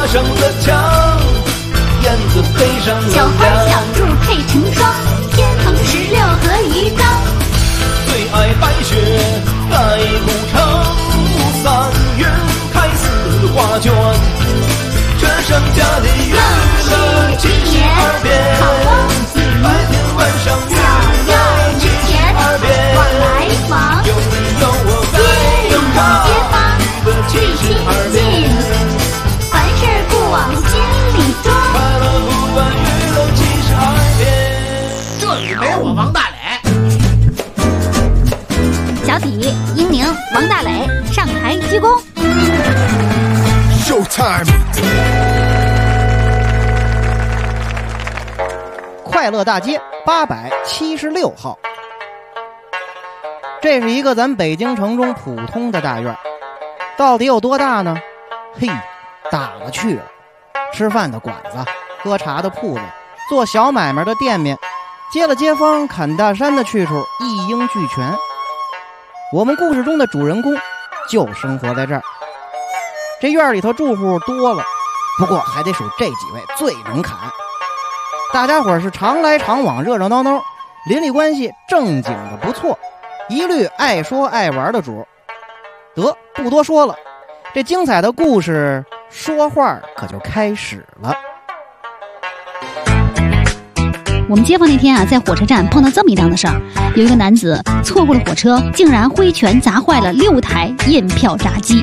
上了墙，燕子飞上了小花小兔配成双，天蓬16和鱼缸。 最爱白雪盖古城，3月开4花卷，这盛家的娱乐72变，白天晚上娱乐72变， 往来往， 有你有我在有街坊，最亲近，凡事不往心里装。 快乐不管娱乐72变。 这里没我王大磊。 小体、英宁、王大磊上台鞠躬。 Showtime！ 快乐大街876号，这是一个咱北京城中普通的大院，到底有多大呢？嘿，大了去了！吃饭的馆子，喝茶的铺子，做小买卖的店面，接了街坊砍大山的去处，一应俱全。我们故事中的主人公就生活在这儿。这院里头住户多了，不过还得数这几位最能砍。大家伙是常来常往，热热闹闹，邻里关系正经的不错，一律爱说爱玩的主。得，不多说了，这精彩的故事说话可就开始了。 我们街坊那天啊，在火车站碰到这么一档子事儿，有一个男子错过了火车，竟然挥拳砸坏了6台验票闸机。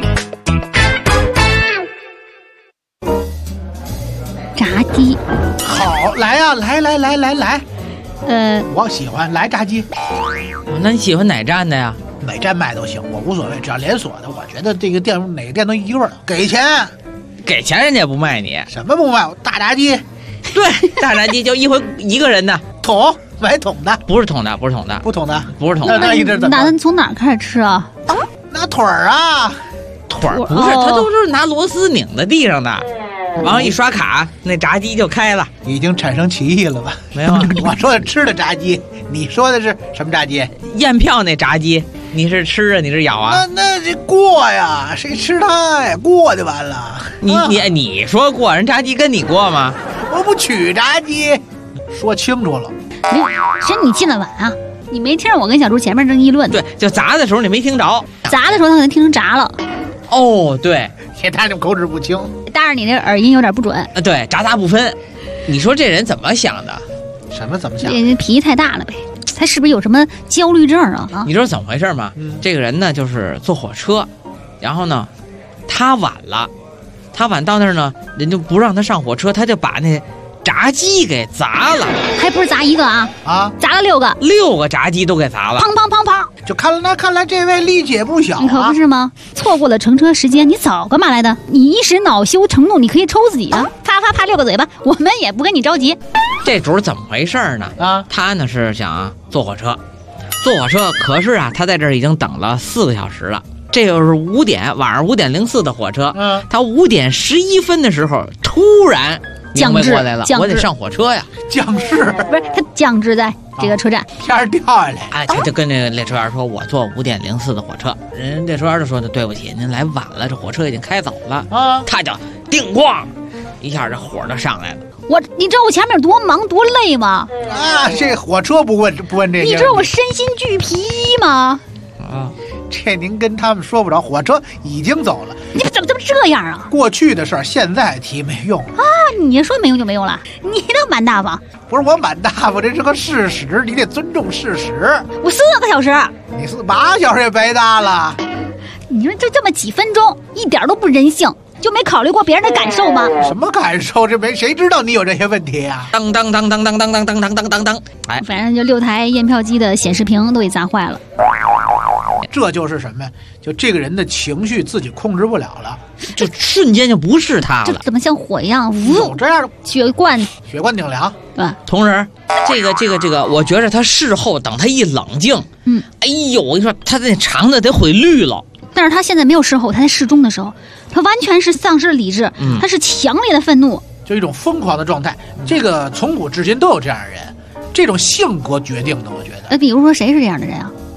炸鸡， 好，来呀、来，我喜欢来炸鸡， 那你喜欢哪站的呀？ 哪站卖都行，我无所谓，只要连锁的，我觉得这个店哪个店都一味儿。给钱， 给钱人家也不卖你。 什么不卖？大炸鸡， 对，大炸鸡就一回一个人的， 桶买桶的， 不是桶的，不是桶的， 不桶的， 不是桶的。 那一直怎么？ 那从哪儿开始吃啊？ 拿腿儿啊， 腿儿不是，他都是拿螺丝拧在地上的。然后一刷卡，那炸鸡就开了。 已经产生歧义了吧？ 没有啊， 我说的吃的炸鸡，你说的是什么炸鸡？ 验票那炸鸡，你是吃啊，你是咬啊？ 那这过呀，谁吃它呀？过就完了。 你说过，人炸鸡跟你过吗？ 我不取炸鸡，说清楚了。 谁你进了晚啊？你没听着我跟小猪前面正议论？ 对，就砸的时候你没听着， 砸的时候他可能听成炸了。 哦，对， 别他这口齿不清， 但是你这耳音有点不准。 对，炸砸不分。你说这人怎么想的？ 什么怎么想？ 这脾气太大了呗。他是不是有什么焦虑症啊？ 你知道怎么回事吗？这个人呢，就是坐火车，然后呢，他晚了，他晚到那儿呢，人就不让他上火车，他就把那炸鸡给砸了， 还不是砸一个啊？砸了6个 ，6个炸鸡都给砸了， 砰砰砰砰！ 就看来这位力气也不小啊！ 你可不是吗？错过了乘车时间，你早干嘛来的？你一时恼羞成怒，你可以抽自己啊！啪6个嘴巴，我们也不跟你着急。 这主怎么回事呢？他呢是想坐火车，可是啊，他在这儿已经等了4个小时了。这就是晚上5点04的火车。他5点11分的时候突然明白过来了，我得上火车呀！ 降势不是他降至在这个车站， 天掉下来， 哎，他就跟这个列车员说：“我坐5点04的火车。”人列车员就说：“对不起，您来晚了，这火车已经开走了。”他就叮咣一下，这火就上来了。 你知道我前面多忙多累吗？ 这火车不问这些。 你知道我身心俱疲吗？ 这您跟他们说不着，火车已经走了。 你怎么这样啊？ 过去的事儿现在提没用啊！ 你说没用就没用了，你倒蛮大方。 不是我蛮大方，这是个事实，你得尊重事实。 我4个小时， 你8小时也白搭了。 你说就这么几分钟，一点都不人性，就没考虑过别人的感受吗？ 什么感受？这没谁知道你有这些问题啊！ 当，哎， 反正就6台验票机的显示屏都给砸坏了。 这就是什么呀？就这个人的情绪自己控制不了了， 就瞬间就不是他了。 这怎么像火一样？ 有这样的血罐顶梁， 对吧？ 同仁，这个，我觉着他事后等他一冷静，哎呦，我跟你说，他那肠子得毁绿了。 但是他现在没有事后，他在事中的时候，他完全是丧失了理智，他是强烈的愤怒， 就一种疯狂的状态。这个从古至今都有这样的人，这种性格决定的，我觉得。 比如说谁是这样的人啊？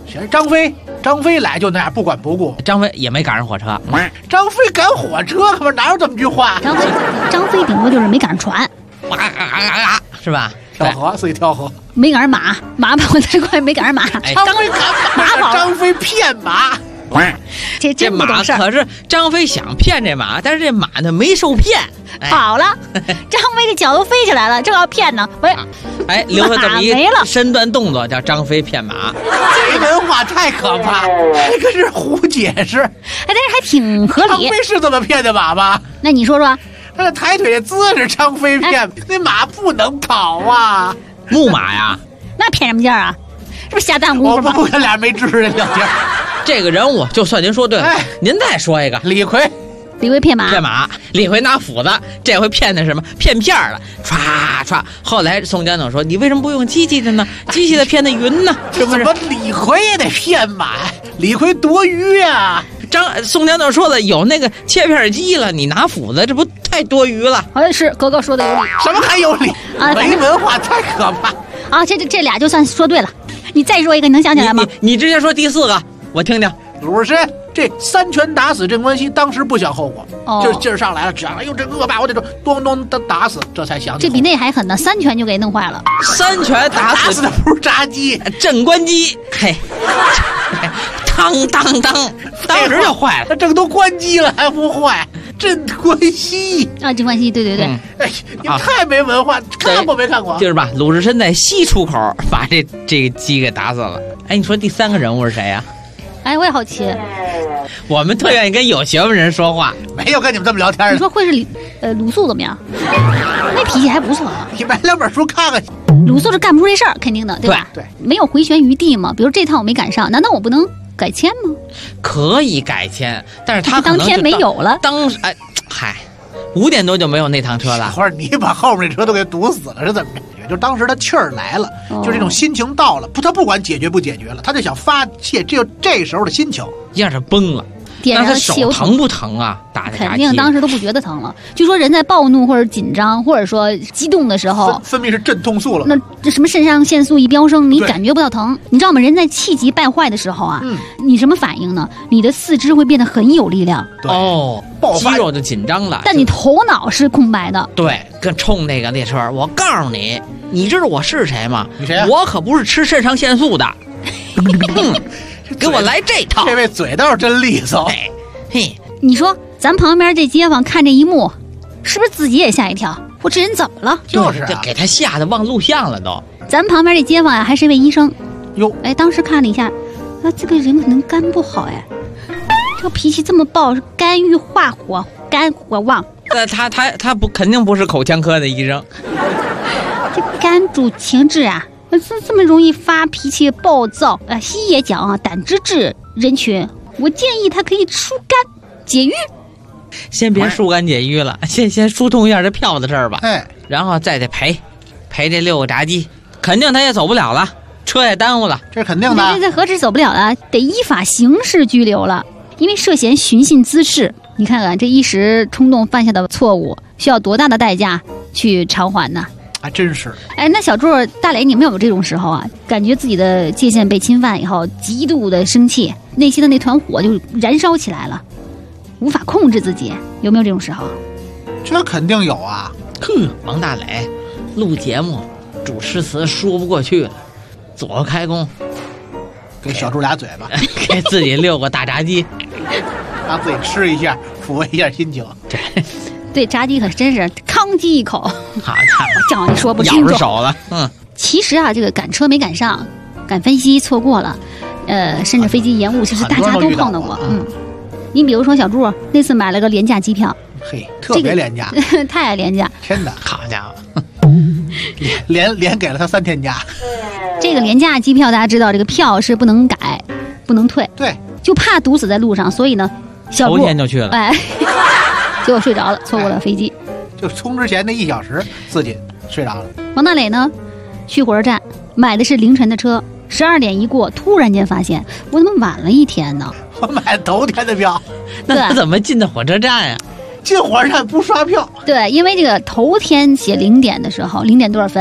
选张飞来就那样不管不顾， 张飞也没赶上火车。 张飞赶火车，可不哪有这么句话？ 张飞顶多就是没赶上船， 是吧？ 跳河，自己跳河， 没赶上马跑太快，没赶上马。 张飞赶马跑，张飞骗马。 这马可是张飞想骗这马，但是这马呢没受骗， 跑了。张飞这脚都飞起来了，正要骗呢， 留下这么一身段动作，叫张飞骗马。 这文化太可怕，这个是胡解释。 但是还挺合理。 张飞是这么骗的马吗？ 那你说说， 他那抬腿的姿势，张飞骗，那马不能跑啊。 木马呀， 那骗什么劲儿啊？是不是瞎耽误？ 我不跟俩没知识的聊天。 这个人物就算您说对了，您再说一个。 李逵骗马， 李逵拿斧子，这回骗的什么？骗片了，唰唰。后来宋江总说：“你为什么不用机器的呢？机器的骗的匀呢？是不是？” 李逵也得骗马，李逵夺鱼呀。 宋江总说了，有那个切片机了，你拿斧子，这不太多余了？ 是哥哥说的有理。 什么还有理啊？没文化太可怕啊！这俩就算说对了。你再说一个，你能想起来吗？ 你直接说第4个，我听听。 鲁智深这3拳打死镇关西，当时不想后果，就劲儿上来了，讲哎呦这恶霸，我得咚咚打死，这才想起。 这比那还狠呢，3拳就给弄坏了。 3拳打死的不是炸鸡， 镇关鸡，嘿，当当，当时就坏了。 那这个都关机了还不坏？镇关西啊，镇关西，对。 哎，你太没文化，看过没看过？ 就是吧，鲁智深在西出口把这个鸡给打死了。哎，你说第3个人物是谁呀？ 我也好奇。 我们特愿意跟有学问人说话， 没有跟你们这么聊天的。 你说会是鲁肃怎么样？那脾气还不错啊。 你买2本书看看。 鲁肃是干不出这事儿，肯定的，对吧？ 对， 没有回旋余地嘛。比如这趟我没赶上，难道我不能改签吗？ 可以改签，但是他当天没有了。 5点多就没有那趟车了。 或者你把后面那车都给堵死了是怎么着？就当时他气儿来了，就这种心情到了，他不管解决不解决了，他就想发泄，只有这时候的心情， 一下是崩了。 点上汽油疼不疼啊？打的肯定当时都不觉得疼了。据说人在暴怒或者紧张或者说激动的时候， 分泌是镇痛素了。 那这什么肾上腺素一飙升，你感觉不到疼。你知道吗？人在气急败坏的时候啊，你什么反应呢？你的四肢会变得很有力量。 肌肉就紧张了。 但你头脑是空白的。 对，跟冲那个列车，我告诉你，你知道我是谁吗？ 你谁啊？ 我可不是吃肾上腺素的。给我来这套！ 这位嘴倒是真利索。 嘿， 你说咱旁边这街坊看这一幕，是不是自己也吓一跳？我这人怎么了？ 就是就给他吓得忘录像了都。 咱旁边这街坊呀，还是一位医生。 哟， 当时看了一下，这个人可能肝不好这个脾气这么暴，是肝郁化火，肝火旺。 他不肯定不是口腔科的医生。 这肝主情志啊。这么容易发脾气暴躁西医也讲啊，胆汁质人群，我建议他可以疏肝解郁。 先别疏肝解郁了，先疏通一下这票的事儿吧。然后再得赔这6个炸鸡，肯定他也走不了了，车也耽误了， 这肯定的。 这何止走不了了，得依法刑事拘留了，因为涉嫌寻衅滋事。你看看这一时冲动犯下的错误，需要多大的代价去偿还呢？ 还真是。 那小柱大磊，你们有没有这种时候啊？感觉自己的界限被侵犯以后，极度的生气，内心的那团火就燃烧起来了，无法控制自己，有没有这种时候？ 这肯定有啊。 王大磊录节目主诗词说不过去了，左右开弓， 给小柱俩嘴巴， 给自己6个大炸鸡， 让自己吃一下，抚慰一下心情。 对，炸鸡可真是吭击一口， 好家伙， 叫你说不清楚， 咬着手了。 其实啊，这个赶车没赶上，赶飞机错过了，甚至飞机延误，其实大家都碰到过。你比如说小柱那次买了个廉价机票， 特别廉价， 太廉价， 真的， 好家伙， 连给了他3天假。 这个廉价机票大家知道，这个票是不能改，不能退， 对， 就怕堵死在路上，所以呢，小柱头天就去了， 结果睡着了，错过了飞机， 就冲之前那1小时自己睡着了。 王大磊呢，去火车站买的是凌晨的车，12点一过，突然间发现我怎么晚了1天呢？ 我买头天的票， 那他怎么进的火车站呀？ 进火车站不刷票。 对，因为这个头天写0点的时候，0点多少分，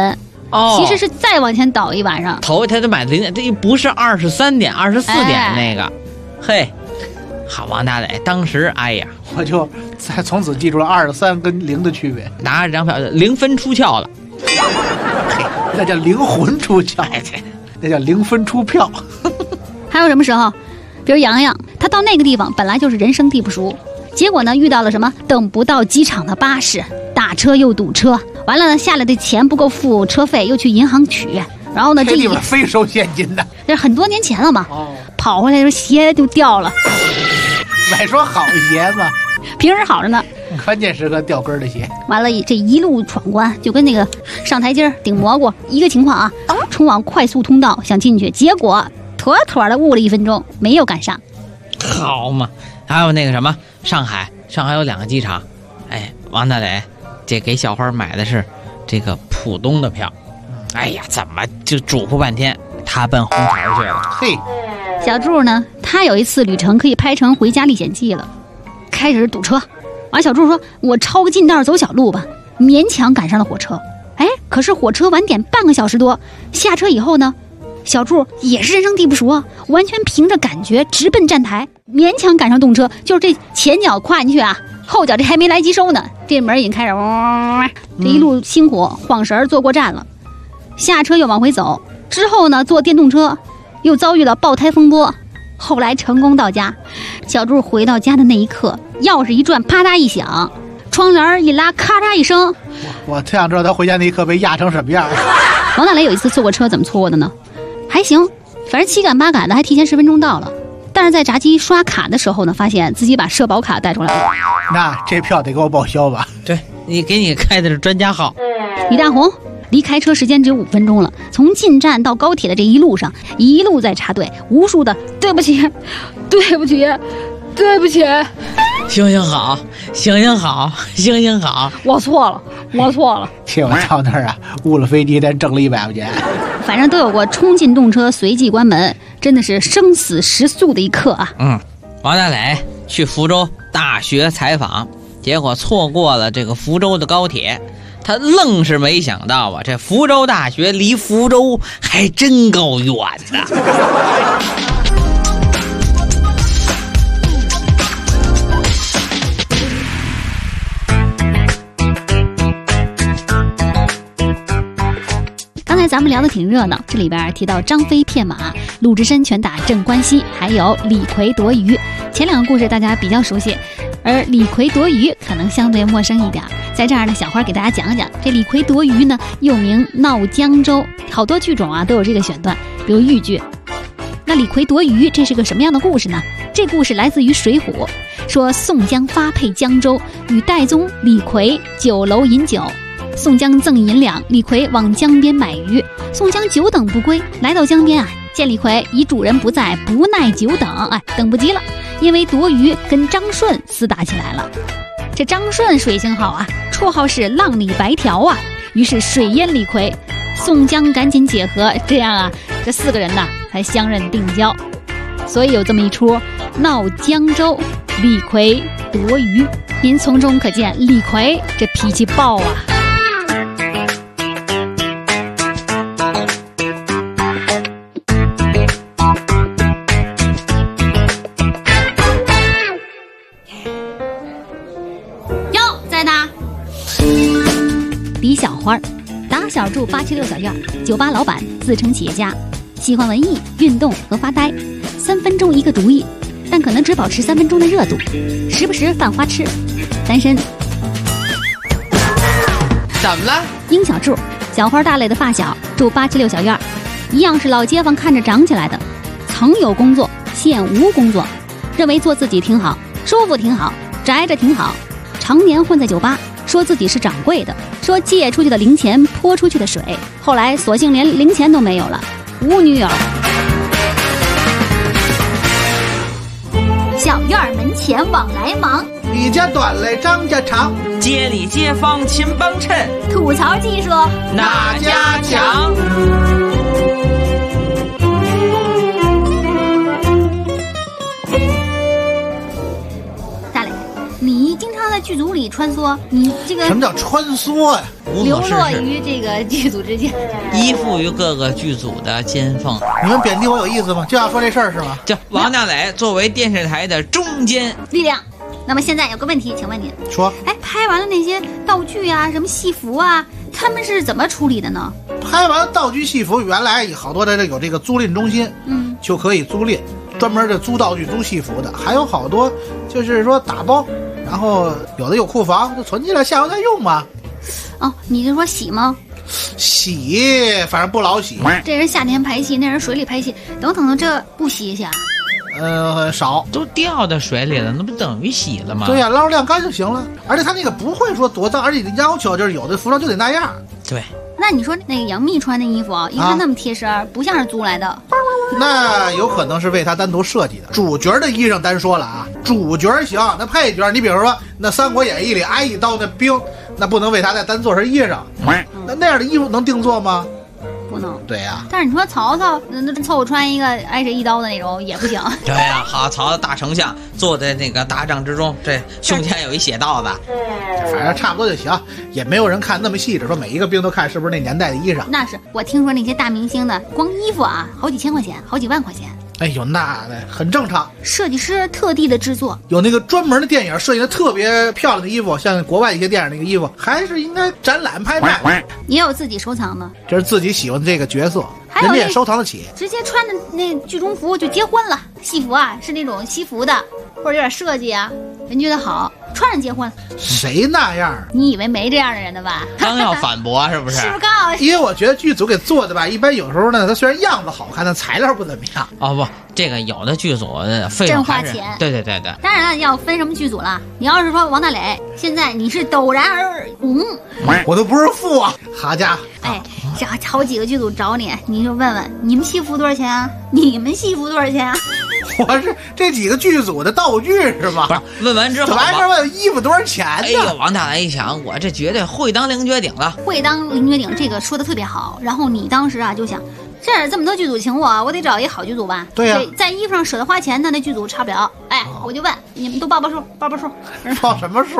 其实是再往前倒一晚上。 头一天就买0点，这不是23点、24点那个。嘿，好，王大磊当时，哎呀， 我就从此记住了23跟0的区别。 拿着这张票0分出窍了， 那叫灵魂出窍，那叫0分出票。 还有什么时候？比如洋洋，他到那个地方本来就是人生地不熟，结果呢遇到了什么？等不到机场的巴士，打车又堵车，完了呢下来的钱不够付车费，又去银行取，然后呢这地方非收现金的， 这是很多年前了嘛。跑回来的时候鞋就掉了， 买双好鞋嘛， 平时好着呢， 关键时刻掉根的鞋。 完了这一路闯关，就跟那个上台阶顶蘑菇一个情况啊，冲往快速通道想进去，结果妥妥的误了1分钟，没有赶上。 好嘛，还有那个什么上海有2个机场，哎，王大磊这给小花买的是这个浦东的票，哎呀，怎么就嘱咐半天，他奔红桥去了。 嘿， 小柱呢，他有一次旅程可以拍成《回家历险记》了，开始堵车，完小柱说：“我抄个近道走小路吧。”勉强赶上了火车，哎，可是火车晚点半个小时多，下车以后呢？小柱也是人生地不熟啊，完全凭着感觉直奔站台，勉强赶上动车，就是这前脚跨进去啊，后脚这还没来及收呢，这门已经开始这一路辛苦，晃神坐过站了，下车又往回走，之后呢坐电动车又遭遇了爆胎风波，后来成功到家。小柱回到家的那一刻，钥匙一转，啪嗒一响，窗帘一拉，咔嚓一声。 我特想知道他回家那一刻被压成什么样。 王大雷有一次错过车，怎么错过的呢？还行，反正7赶8赶的，还提前10分钟到了。但是在闸机刷卡的时候呢，发现自己把社保卡带出来了。 那这票得给我报销吧？ 对，你给你开的是专家号。 李大红离开车时间只有5分钟了，从进站到高铁的这一路上，一路在插队，无数的对不起，对不起，对不起。 行行好，行行好，行行好， 我错了，我错了。 结果到那儿啊，误了飞机，但挣了100块钱。 反正都有过冲进动车随即关门，真的是生死时速的一刻啊。 王大磊去福州大学采访，结果错过了这个福州的高铁，他愣是没想到啊，这福州大学离福州还真够远的。 刚才咱们聊得挺热闹，这里边提到张飞骗马，鲁智深拳打镇关西，还有李逵夺鱼。前2个故事大家比较熟悉，而李逵夺鱼可能相对陌生一点。在这儿呢，小花给大家讲一讲，这李逵夺鱼呢，又名闹江州，好多剧种啊都有这个选段，比如豫剧。那李逵夺鱼这是个什么样的故事呢？这故事来自于《水浒》，说宋江发配江州，与戴宗、李逵酒楼饮酒。宋江赠银两，李逵往江边买鱼。宋江久等不归，来到江边啊，见李逵以主人不在，不耐久等，等不及了，因为夺鱼跟张顺厮打起来了。这张顺水性好啊，绰号是浪里白条啊，于是水淹李逵。宋江赶紧解和，这样啊，这4个人呐才相认定交。所以有这么一出闹江州，李逵夺鱼。您从中可见李逵这脾气暴啊。李小花，打小住876小院，酒吧老板，自称企业家，喜欢文艺、运动和发呆，3分钟一个主意，但可能只保持3分钟的热度，时不时犯花痴，单身。 怎么了？ 殷小柱，小花大磊的发小，住876小院，一样是老街坊看着长起来的，曾有工作，现无工作，认为做自己挺好，舒服挺好，宅着挺好，常年混在酒吧，说自己是掌柜的，说借出去的零钱泼出去的水，后来索性连零钱都没有了，无女友。小院门前往来忙， 李家短嘞张家长， 街里街坊勤帮衬， 吐槽技术哪家强？ 大磊， 你经常在剧组里穿梭，你这个什么叫穿梭呀？ 流落于这个剧组之间， 依附于各个剧组的尖峰。 你们贬低我有意思吗？就要说这事儿是吗？ 就王大磊作为电视台的中坚力量。那么现在有个问题，请问你说， 拍完了那些道具啊，什么戏服啊，他们是怎么处理的呢？ 拍完道具戏服，原来好多的有这个租赁中心，就可以租赁，专门的租道具、租戏服的，还有好多就是说打包，然后有的有库房就存起来，下回再用嘛。 哦，你是说洗吗？ 洗，反正不老洗。 这人夏天拍戏，那人水里拍戏，等等，这不洗一下？ 少， 都掉到水里了，那不等于洗了吗？ 对呀，捞晾干就行了。而且他那个不会说多脏，而且要求就是有的服装就得那样。 对。 那你说那个杨幂穿的衣服啊，一看那么贴身，不像是租来的。 那有可能是为他单独设计的。主角的衣裳单说了啊，主角行，那配角，你比如说那《三国演义》里挨一刀那兵，那不能为他再单做身衣裳。那样的衣服能定做吗？ 不能。 对呀。 但是你说曹操那凑合穿一个挨着一刀的那种也不行。 对呀，好，曹操大丞相坐在那个大帐之中，这胸前有一血道子， 反正差不多就行，也没有人看那么细致，说每一个兵都看是不是那年代的衣裳。 那是我听说那些大明星的光衣服啊，好几千块钱，好几万块钱。 哎呦，那很正常。 设计师特地的制作， 有那个专门的电影设计的特别漂亮的衣服，像国外一些电影那个衣服，还是应该展览拍卖。 也有自己收藏的， 这是自己喜欢的这个角色，人家也收藏得起。 直接穿的那剧中服就结婚了，戏服啊是那种西服的，或者有点设计啊，人觉得好，穿上结婚。 谁那样？ 你以为没这样的人的吧？ 刚要反驳是不是？ 是不是刚好？ 因为我觉得剧组给做的吧，一般有时候呢，它虽然样子好看，但材料不怎么样。 哦不，这个有的剧组费用还是真花钱。 对对对对。 当然了，要分什么剧组了。你要是说王大磊，现在你是陡然而红， 我都不是富啊，好家伙！ 哎，这好几个剧组找你，你就问问你们戏服多少钱啊？你们戏服多少钱啊？ 我是这几个剧组的道具是吗？ 不是，问完之后怎么还问衣服多少钱呢？ 哎呦，王大雷一想，我这绝对会当凌绝顶了。 会当凌绝顶，这个说的特别好。然后你当时啊就想，这么多剧组请我，我得找一个好剧组吧？ 对呀、 在衣服上舍得花钱的那剧组差不了。哎，我就问你们都报数，报数。 报什么数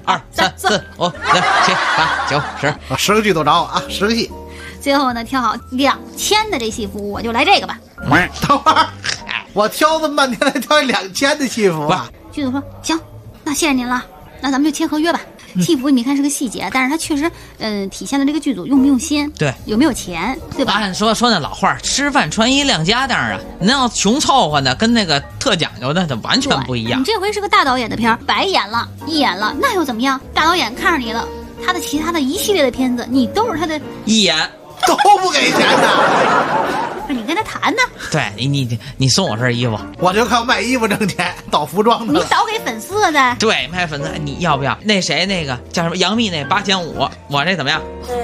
？1、2、3、4、5、6、7、8、9、10。 10个剧组找我啊，10个戏。 最后呢，挑好2000的这戏服，我就来这个吧。 等会儿，我挑这么半天，才挑2000的戏服啊！ 剧组说行，那谢谢您了，那咱们就签合约吧。戏服你看是个细节，但是它确实，体现了这个剧组用不用心， 对， 有没有钱，对吧？ 按说那老话，吃饭穿衣亮家当啊，那要穷凑合的，跟那个特讲究的，它完全不一样。 你这回是个大导演的片儿，白演了，一演了，那又怎么样？大导演看上你了，他的其他的一系列的片子，你都是他的一演。 都不给钱的， 不是你跟他谈呢？ 对你送我身衣服， 我就靠卖衣服挣钱，倒服装的。 你倒给粉丝的。 对，卖粉丝，你要不要？那谁那个叫什么杨幂那8500，我这怎么样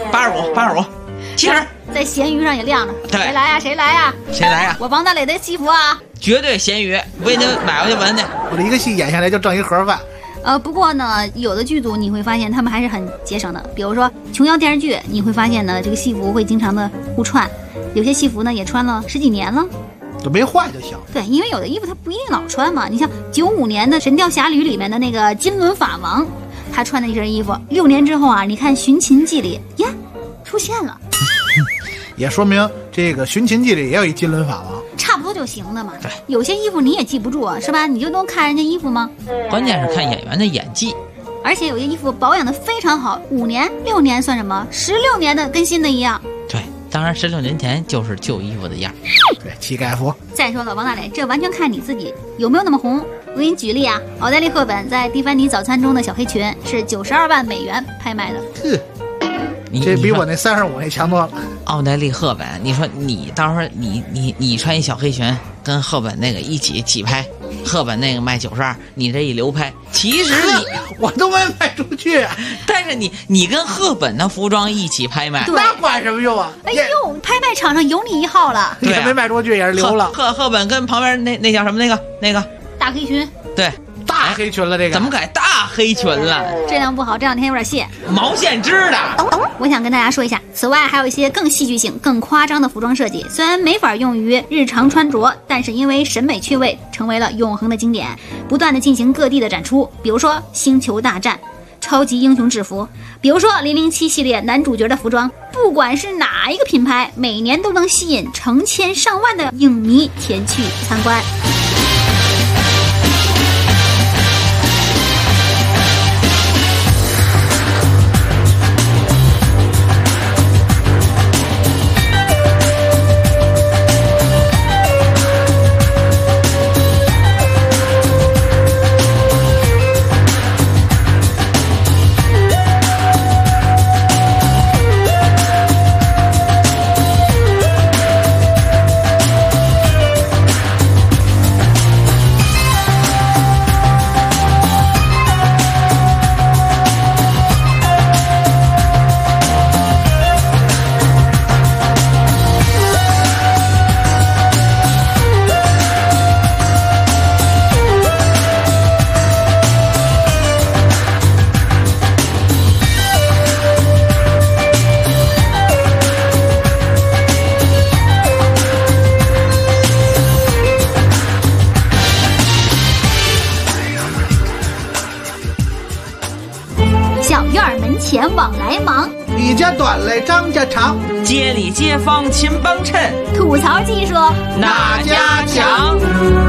？85，70， 在闲鱼上也亮着。 对， 谁来呀？谁来呀？ 谁来呀？ 我王大磊的戏服啊， 绝对闲鱼，我给你买回去闻去。 我这一个戏演下来就挣一盒饭。 不过呢，有的剧组你会发现他们还是很节省的。比如说琼瑶电视剧，你会发现呢，这个戏服会经常的互串，有些戏服呢也穿了10几年了， 就没坏就行。 对，因为有的衣服它不一定老穿嘛。你像95年的《神雕侠侣》里面的那个金轮法王，他穿的一身衣服，6年之后啊，你看《寻秦记》里呀出现了， 也说明这个《寻秦记》里也有一金轮法王。 差不多就行的嘛。 对， 有些衣服你也记不住啊，是吧？你就能看人家衣服吗？ 关键是看演员的演技。 而且有些衣服保养的非常好，5年、6年算什么？16年的跟新的一样。 对，当然16年前就是旧衣服的样。 对，乞丐服。 再说了，王大磊，这完全看你自己有没有那么红。我给你举例啊，奥黛丽·赫本在蒂凡尼早餐中的小黑裙是92万美元拍卖的。 这比我那35那强多了。 奥黛丽·赫本，你说你到时候你穿一小黑裙，跟赫本那个一起拍，赫本那个卖92，你这一流拍，其实我都没卖出去， 但是你跟赫本的服装一起拍卖， 那管什么用啊？ 哎呦，拍卖场上有你一号了， 也没卖出去，也是流了。 赫本跟旁边那叫什么那个大黑裙， 对。 大大黑裙了，这个怎么改大黑裙了？ 质量不好，这两天有点泄。 毛线织的。 我想跟大家说一下，此外还有一些更戏剧性、更夸张的服装设计，虽然没法用于日常穿着，但是因为审美趣味，成为了永恒的经典，不断的进行各地的展出。比如说星球大战、超级英雄制服，比如说007系列男主角的服装，不管是哪一个品牌，每年都能吸引成千上万的影迷前去参观。小院门前往来忙， 李家短来张家长， 街里街坊勤帮衬， 吐槽技术哪家强？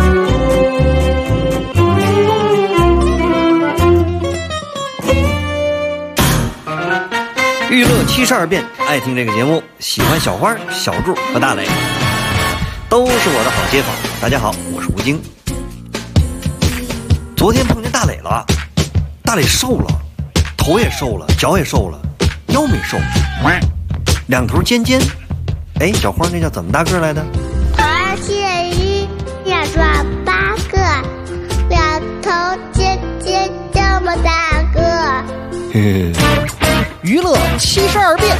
娱乐72变，爱听这个节目，喜欢小花、小柱和大磊，都是我的好街坊。大家好，我是吴京。昨天碰见大磊了，大磊瘦了，头也瘦了，脚也瘦了，腰没瘦，两头尖尖。哎，小花那叫怎么大个来的 7要抓8个，两头尖尖这么大个。 嘿嘿。 娱乐72变，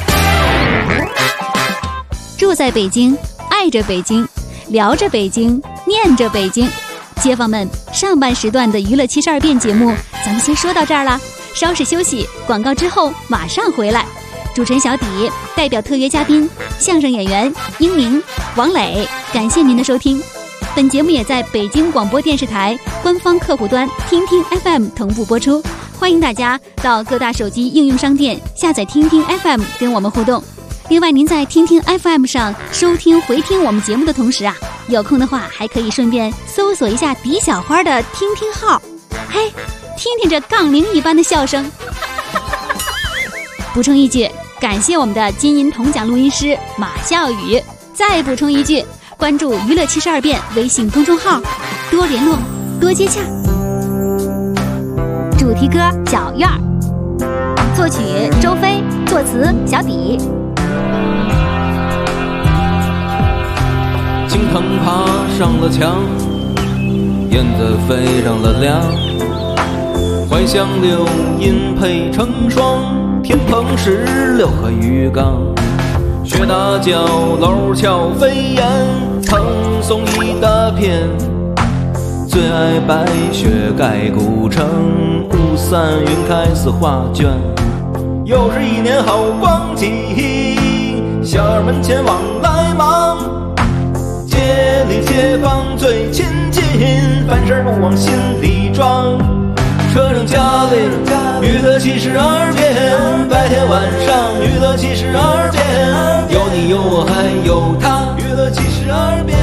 住在北京，爱着北京，聊着北京，念着北京。街坊们，上半时段的娱乐72变节目咱们先说到这儿了，稍事休息，广告之后马上回来。主持人小底代表特约嘉宾相声演员英明、王磊，感谢您的收听。本节目也在北京广播电视台官方客户端听听 FM 同步播出，欢迎大家到各大手机应用商店下载听听 FM 跟我们互动。另外，您在听听 FM 上收听回听我们节目的同时啊，有空的话还可以顺便搜索一下迪小花的听听号，嘿，听听这杠铃一般的笑声。补充一句，感谢我们的金银铜奖录音师马笑宇。再补充一句，关注娱乐72变微信公众号，多联络，多接洽。主题歌《小院儿》，作曲周飞，作词小底。 青藤爬上了墙，燕子飞上了梁，怀乡柳荫配成双，天棚16个鱼缸，雪大角楼峭飞檐，藤松一大片，最爱白雪盖古城，雾散云开似画卷，又是一年好光景，小院门前往来忙，街里街坊最亲近，凡事不往心里装，车上家里娱乐72变，白天晚上娱乐72变，有你有我还有他，娱乐72变，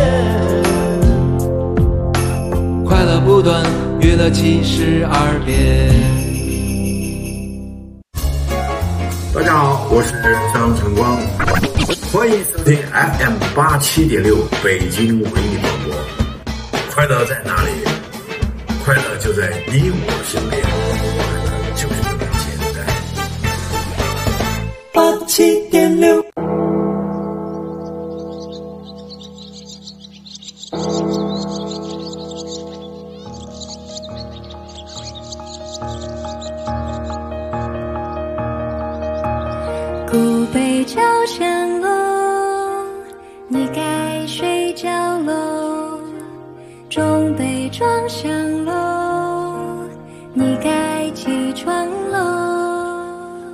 快乐不断，娱乐72变。 大家好，我是张晨光，欢迎收听 FM87.6 北京文艺广播。快乐在哪里？快乐就在你我身边，快乐就是这么简单。 87.6 古北朝山楼，你该睡觉喽。中北庄上楼， 该起床了。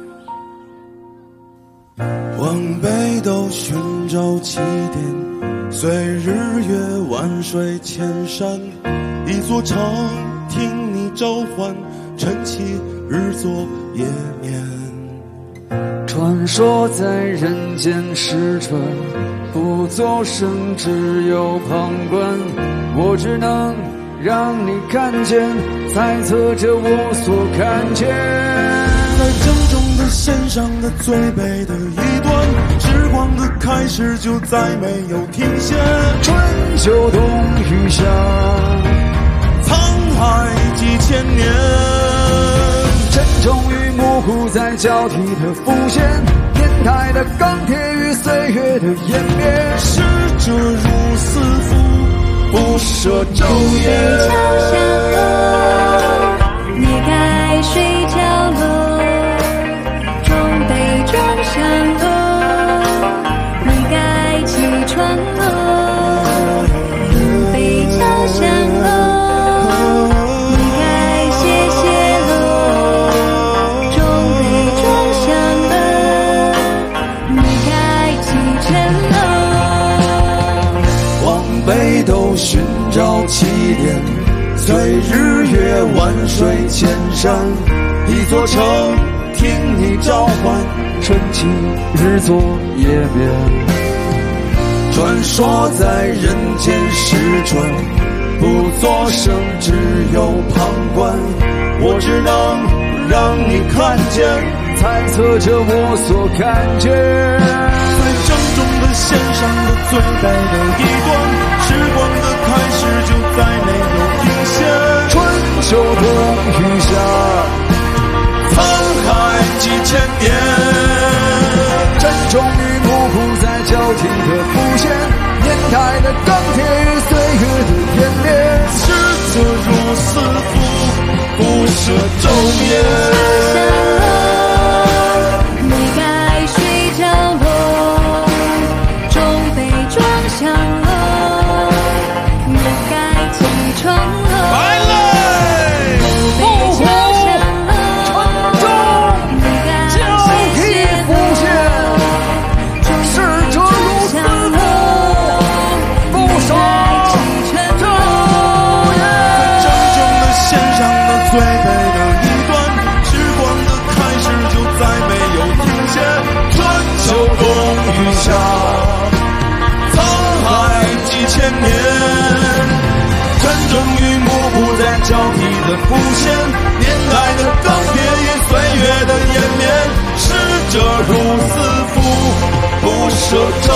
往北斗寻找起点，随日月万水千山，一座城听你召唤，晨起日作夜眠。 传说在人间失传，不作声，只有旁观。我只能让你看见，猜测着我所看见。 在正中的线上的最北的一端，时光的开始就再没有停歇。 春秋冬雨夏， 沧海几千年， 真终于模糊在交替的浮现，年代的钢铁与岁月的湮灭。 逝者如斯夫，不舍昼夜。 敲响了，你该睡觉了。钟被撞响了，你该起床了。鼓被敲响了，你该歇歇了。钟被撞响了，你该启程了。 往北斗寻找起点，随日月万水千山，一座城听你召唤， 晨起日作夜眠。 传说在人间失传，不作声，只有旁观。我只能让你看见， 猜测着我所看见。 在正中的线上的最北的一端，时光的开始就再没有停歇。 春秋冬雨夏， 沧海几千年， 真终于模糊在交替的浮现，年代的钢铁与岁月的湮灭。 逝者如斯夫，不舍昼夜。 你该睡觉了，钟被撞响了，你该起床了。 来嘞！ 鼓被敲响了，你该歇歇了。钟被撞响了，你该起程了。 正中的线上的最北的一端，时光的开始就再没有停歇。春秋冬雨夏，沧海几千年，真终于模糊在交替的浮现，年代的钢铁与岁月的湮灭。逝者如斯夫，不舍昼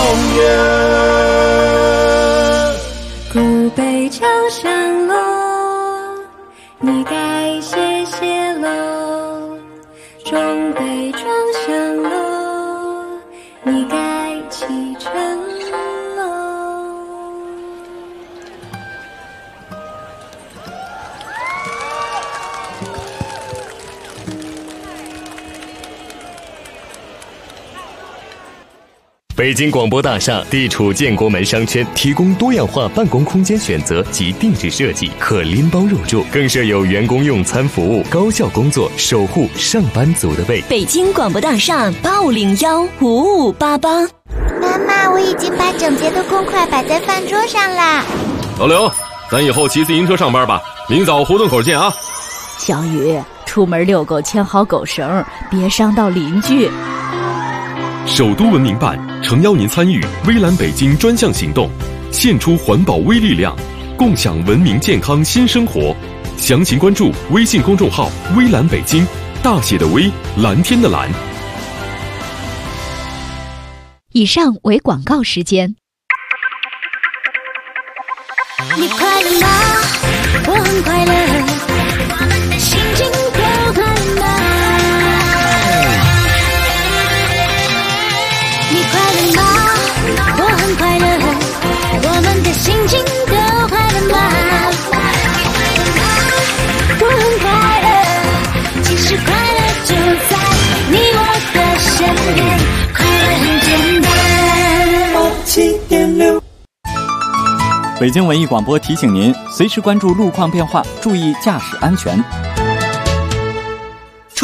夜。 鼓被敲响了，你该歇歇了。钟被撞响了，你该启程了。 北京广播大厦地处建国门商圈，提供多样化办公空间选择及定制设计，可拎包入住，更设有员工用餐服务，高效工作，守护上班族的胃。 北京广播大厦85015588。 妈妈，我已经把整洁的公筷摆在饭桌上啦。 老刘，咱以后骑自行车上班吧，明早胡同口见啊。 小雨，出门遛狗牵好狗绳，别伤到邻居。 首都文明办诚邀您参与微蓝北京专项行动，献出环保微力量，共享文明健康新生活。详情关注微信公众号微蓝北京，大写的微，蓝天的蓝。 以上为广告时间。 你快乐吗？我很快乐，我们的心情都快乐。你快乐吗？我很快乐，我们的心情都快乐吗？我很快乐，其实快乐就在你我的身边，快乐很简单。7.6 北京文艺广播提醒您，随时关注路况变化，注意驾驶安全。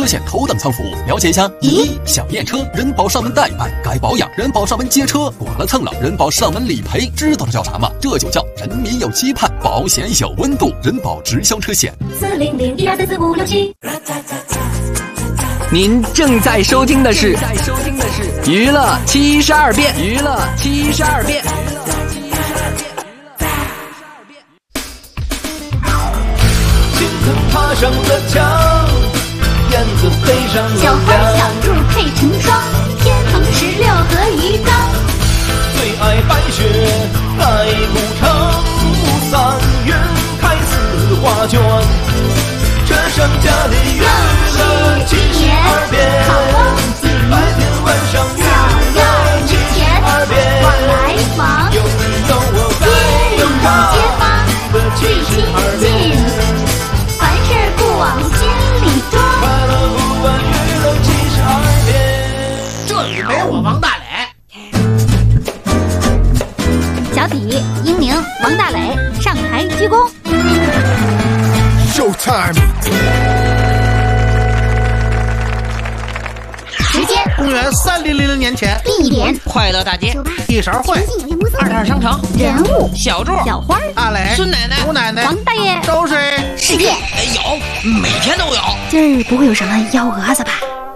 车险头等舱服务，了解一下。1. 想验车，人保上门代办；该保养，人保上门接车；剐了蹭了，人保上门理赔。知道这叫啥吗？这就叫人民有期盼，保险有温度。人保直销车险。 40012444567。 您正在收听的是娱乐72变，娱乐72变。 青藤爬上了墙，燕子飞上了小花小兔配成双，天蓬16和鱼缸。 最爱白雪盖古城，3月开4花卷。这商家的娱乐72变，白天晚上娱乐72变。 往来往， 有你有我街里街坊最亲近，凡事不往心里装。 快乐不完娱乐72变。 这里没我王大磊。 小体、英宁、王大磊上台鞠躬。 Showtime。 时间： 公元3000年前。 地点： 快乐大街。 一勺烩。 二套商城。 人物： 小柱、 小花、 大磊、 孙奶奶、 吴奶奶、 王大爷。 都是世界。 有，每天都有。 今儿不会有什么幺蛾子吧？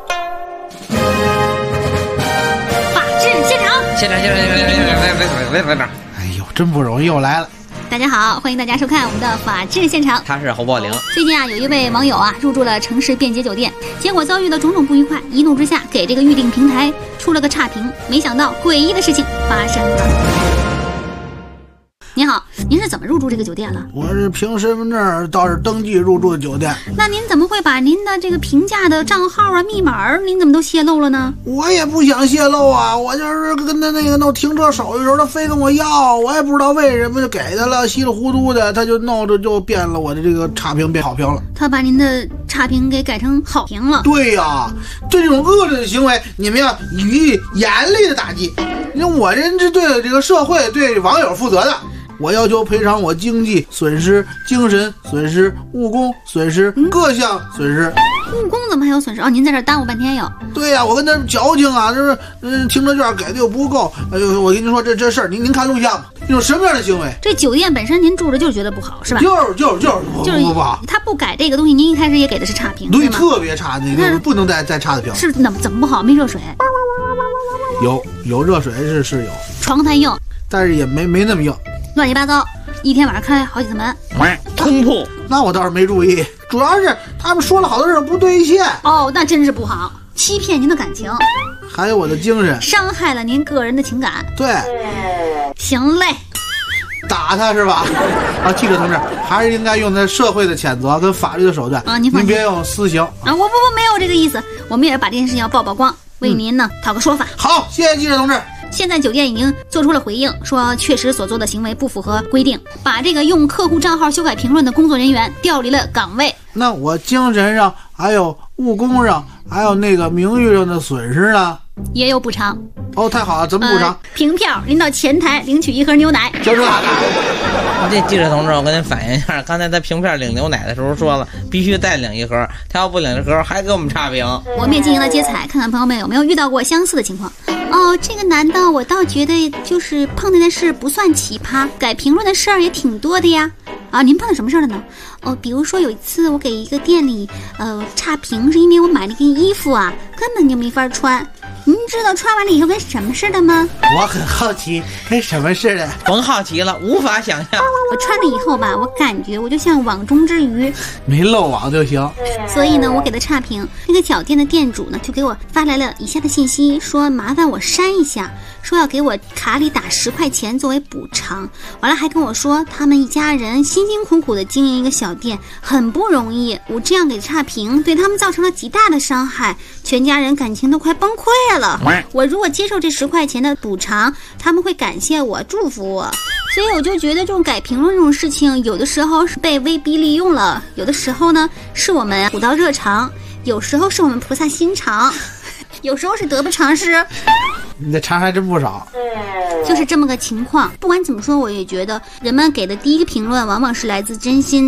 法制现场。 现场。 哎呦，真不容易，又来了。 大家好，欢迎大家收看我们的法制现场。 他是侯宝玲。 最近有一位网友入住了城市便捷酒店，结果遭遇了种种不愉快，一怒之下给这个预订平台出了个差评。没想到诡异的事情发生了。您好，您是怎么入住这个酒店了？ 我是凭身份证到这登记入住的酒店。 那您怎么会把您的这个评价的账号密码您怎么都泄露了呢？ 我也不想泄露啊，我就是跟他那个弄停车手续的时候，他非跟我要，我也不知道为什么就给他了，稀里糊涂的他就弄着就变了我的这个差评变好评了。 他把您的差评给改成好评了。 对呀，对这种恶劣的行为，你们要予以严厉的打击。因为我这是对这个社会、对网友负责的。我要求赔偿我经济损失、精神损失、物工损失、各项损失。 物工怎么还有损失？您在这耽误半天哟。 对呀，我跟他矫情啊，就是停车券给的又不够。我跟您说这事儿，您看录像吧，这种什么样的行为？ 这酒店本身您住着就是觉得不好是吧？ 就是不好。 他不改这个东西，您一开始也给的是差评， 对，特别差，那个不能再差的评。 是怎么不好？没热水？ 有热水是有。 床太硬， 但是也没那么硬。 乱七八糟，一天晚上开好几次门， 通铺。 那我倒是没注意，主要是他们说了好多事不兑现。 哦，那真是不好，欺骗您的感情， 还有我的精神， 伤害了您个人的情感。 对， 行嘞， 打他是吧？记者同志，还是应该用在社会的谴责跟法律的手段啊！您别用私刑啊！我没有这个意思，我们也是把这件事情要曝光，为您呢讨个说法。 好，谢谢记者同志。 现在酒店已经做出了回应，说确实所做的行为不符合规定，把这个用客户账号修改评论的工作人员调离了岗位。 那我精神上还有务工上还有那个名誉上的损失呢？ 也有补偿。 哦，太好了，怎么补偿？ 凭票您到前台领取1盒牛奶。 就这个。 这记者同志，我跟您反映一下，刚才他凭票领牛奶的时候说了，必须再领1盒，他要不领1盒还给我们差评。 我们也进行了接采，看看朋友们有没有遇到过相似的情况。哦，这个男的我倒觉得就是碰见的事不算奇葩，改评论的事儿也挺多的呀。啊，您碰到什么事儿了呢？哦，比如说有一次我给一个店里差评，是因为我买了一件衣服根本就没法穿。您知道穿完了以后跟什么似的吗？ 我很好奇，跟什么似的？ 甭好奇了，无法想象。 我穿了以后我感觉我就像网中之鱼， 没漏网就行。 所以呢，我给他差评。那个小店的店主呢，就给我发来了以下的信息，说麻烦我删一下，说要给我卡里打10块钱作为补偿。完了还跟我说，他们一家人辛辛苦苦的经营一个小店很不容易，我这样给差评，对他们造成了极大的伤害，全家人感情都快崩溃了。我如果接受这10块钱的补偿，他们会感谢我，祝福我。所以我就觉得这种改评论这种事情，有的时候是被威逼利用了，有的时候呢是我们古道热肠，有时候是我们菩萨心肠，有时候是得不偿失。 你的肠还真不少。 就是这么个情况。不管怎么说，我也觉得人们给的第一个评论往往是来自真心的。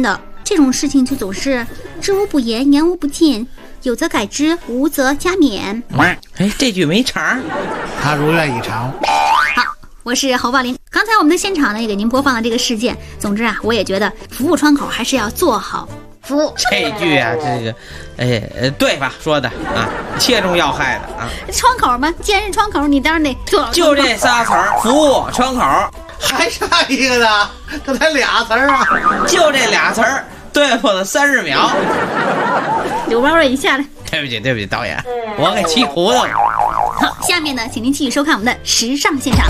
这种事情就总是知无不言，言无不尽，有则改之，无则加勉。 哎，这句没茬， 他如愿以偿。 好，我是侯宝林。刚才我们的现场呢也给您播放了这个事件。总之啊，我也觉得服务窗口还是要做好服务。 这句啊，这个，对吧？说的啊，切中要害的啊。 窗口嘛，既然是窗口，你当然得做好。 就这仨词儿，服务窗口， 还差一个呢，刚才俩词儿啊， 就这俩词儿，对付了30秒。 刘包瑞，你下来。 对不起，导演，我给气糊涂了。 好，下面呢，请您继续收看我们的时尚现场。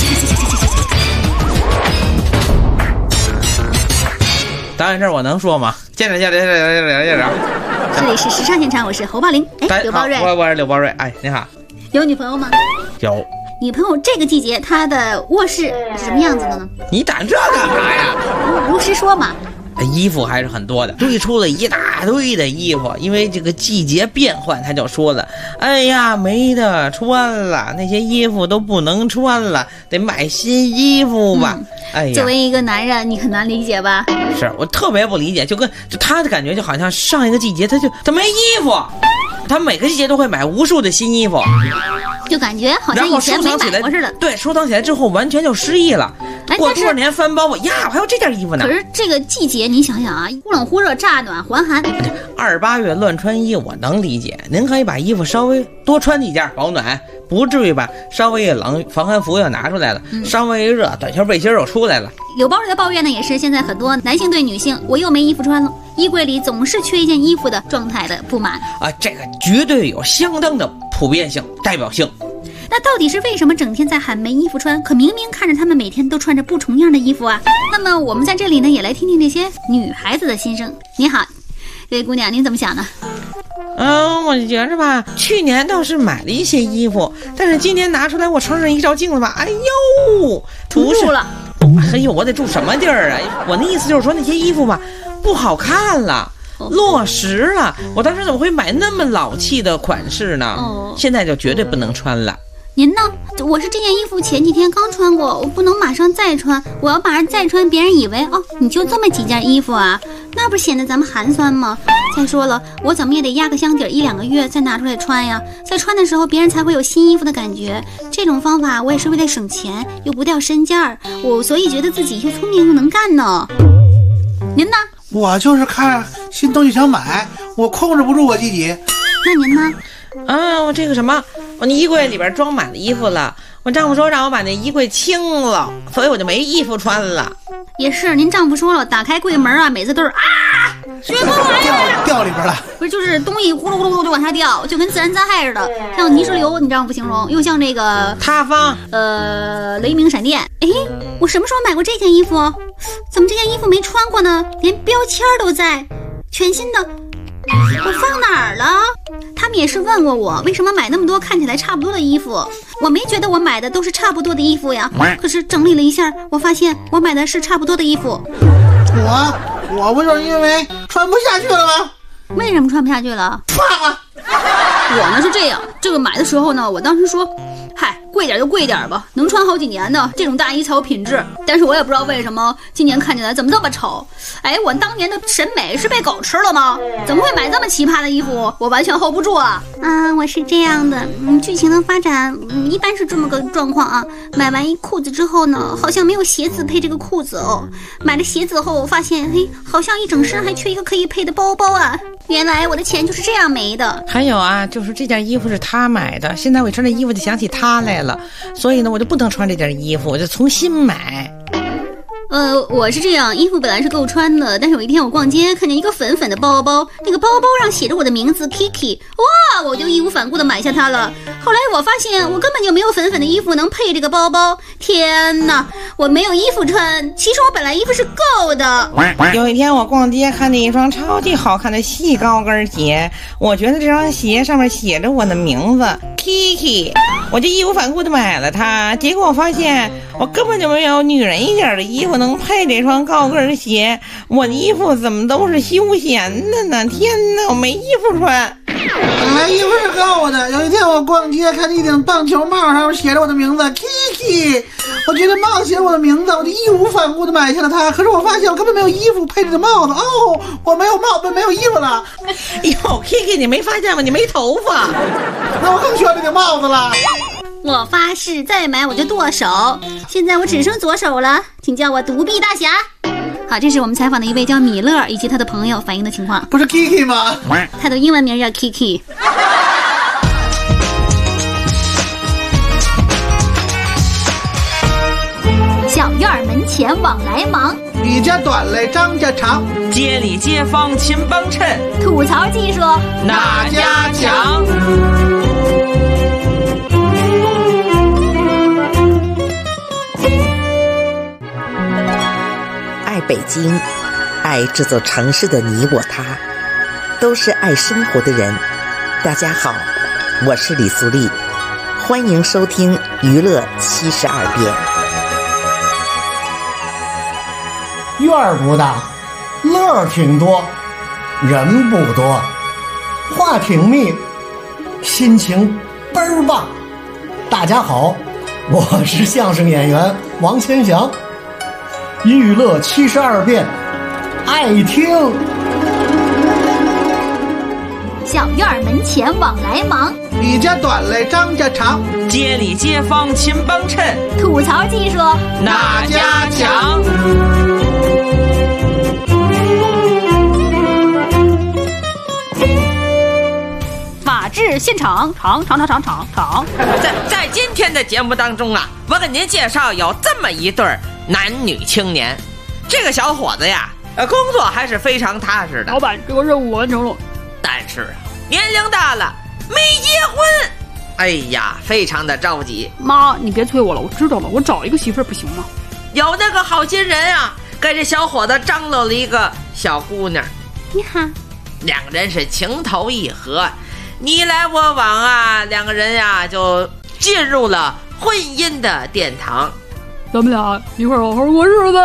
导演，这我能说吗？见着。 这里是时尚现场，我是侯宝林。哎，刘包瑞， 我是刘包瑞。哎，你好。 有女朋友吗？ 有。 女朋友这个季节她的卧室是什么样子的呢？ 你打这干嘛呀？ 如实说嘛。 衣服还是很多的，堆出了一大堆的衣服，因为这个季节变换，他就说了，哎呀，没得穿了，那些衣服都不能穿了，得买新衣服吧。哎呀， 作为一个男人，你很难理解吧？ 是我特别不理解，就他的感觉就好像上一个季节他没衣服，他每个季节都会买无数的新衣服， 就感觉好像以前没买过似的。 对，收藏起来之后完全就失忆了。过多少年翻包，呀，还有这件衣服呢。 可是这个季节，你想想啊，忽冷忽热，乍暖还寒。 28月乱穿衣，我能理解。您可以把衣服稍微多穿几件，保暖，不至于吧？稍微一冷，防寒服又拿出来了；稍微一热，短袖背心又出来了。 刘包瑞的抱怨呢，也是现在很多男性对女性，我又没衣服穿了，衣柜里总是缺一件衣服的状态的不满啊，这个绝对有相当的普遍性、代表性。 那到底是为什么整天在喊没衣服穿，可明明看着他们每天都穿着不重样的衣服啊？那么我们在这里呢，也来听听这些女孩子的心声。你好，这位姑娘，您怎么想呢？ 我觉着吧，去年倒是买了一些衣服，但是今年拿出来我床上一照镜子吧，哎呦， 不住了。 哎呦，我得住什么地儿啊？我那意思就是说那些衣服吧，不好看了。落实了，我当时怎么会买那么老气的款式呢？现在就绝对不能穿了。 您呢？我是这件衣服前几天刚穿过，我不能马上再穿，我要马上再穿，别人以为你就这么几件衣服啊，那不是显得咱们寒酸吗？再说了，我怎么也得压个箱底1-2个月再拿出来穿呀，在穿的时候别人才会有新衣服的感觉。这种方法我也是为了省钱，又不掉身价，我所以觉得自己又聪明又能干呢。您呢？ 我就是看新东西想买，我控制不住我自己。 那您呢？ 我这个什么，我那衣柜里边装满了衣服了，我丈夫说让我把那衣柜清了，所以我就没衣服穿了。 也是，您丈夫说了，打开柜门啊，每次都是掉里边了， 不是，就是东西呼噜呼噜就往下掉，就跟自然灾害似的，像泥石流，你丈夫形容，又像这个塌方， 雷鸣闪电。哎，我什么时候买过这件衣服？怎么这件衣服没穿过呢？连标签都在，全新的，我放哪儿了？他们也是问过我，为什么买那么多看起来差不多的衣服？我没觉得我买的都是差不多的衣服呀。可是整理了一下，我发现我买的是差不多的衣服。 我不就是因为穿不下去了吗？ 为什么穿不下去了？ 胖了。 我呢是这样，这个买的时候呢，我当时说，嗨，贵点就贵点吧，能穿好几年呢，这种大衣才有品质。但是我也不知道为什么今年看起来怎么这么丑。哎，我当年的审美是被狗吃了吗？怎么会买这么奇葩的衣服？我完全 hold 不住啊！我是这样的，剧情的发展，一般是这么个状况啊。买完一裤子之后呢，好像没有鞋子配这个裤子哦。买了鞋子后，我发现，好像一整身还缺一个可以配的包包啊。原来我的钱就是这样没的。 还有啊，就是这件衣服是他买的，现在我一穿这衣服就想起他来了，所以呢，我就不能穿这件衣服，我就重新买。 我是这样，衣服本来是够穿的，但是有一天我逛街看见一个粉粉的包包，那个包包上写着我的名字 Kiki， 哇，我就义无反顾的买下它了。后来我发现我根本就没有粉粉的衣服能配这个包包，天哪，我没有衣服穿。其实我本来衣服是够的。 有一天我逛街看见一双超级好看的细高跟鞋，我觉得这双鞋上面写着我的名字 Kiki， 我就义无反顾的买了它。结果我发现我根本就没有女人一点的衣服能配这双高跟鞋，我的衣服怎么都是休闲的呢？天哪，我没衣服穿。 本来衣服是够的，有一天我逛街看见一顶棒球帽，上面写着我的名字 Kiki。 Kiki， 我觉得帽子写我的名字，我就义无反顾的买下了它。可是我发现我根本没有衣服配这个帽子哦，我没有帽子，没有衣服了。 哟 ，Kiki， 你没发现吗？你没头发， 那我更需要这顶帽子了。 我发誓再买我就剁手，现在我只剩左手了，请叫我独臂大侠。好，这是我们采访的一位叫米勒以及他的朋友反映的情况。 不是 Kiki 吗？ 他的英文名叫 Kiki。小院门前往来忙， 李家短嘞张家长， 街里街坊勤帮衬， 吐槽技术哪家强？ 爱北京，爱这座城市的你我他，都是爱生活的人。大家好，我是李素丽，欢迎收听娱乐72变。 院儿不大，乐儿挺多，人不多，话挺密，心情倍儿棒。大家好，我是相声演员王千祥，娱乐72变，爱听。 小院门前往来忙， 李家短嘞张家长， 街里街坊勤帮衬， 吐槽技术哪家强？ 法制现场，场。 在今天的节目当中啊，我给您介绍有这么一对男女青年。这个小伙子呀，工作还是非常踏实的。 老板，这个任务完成了。 但是年龄大了，没结婚，哎呀，非常的着急。 妈，你别催我了，我知道了，我找一个媳妇儿不行吗？ 有那个好心人啊，给这小伙子张罗了一个小姑娘。 你好， 两个人是情投意合，你来我往啊，两个人呀就进入了婚姻的殿堂。 咱们俩一块儿好好过日子。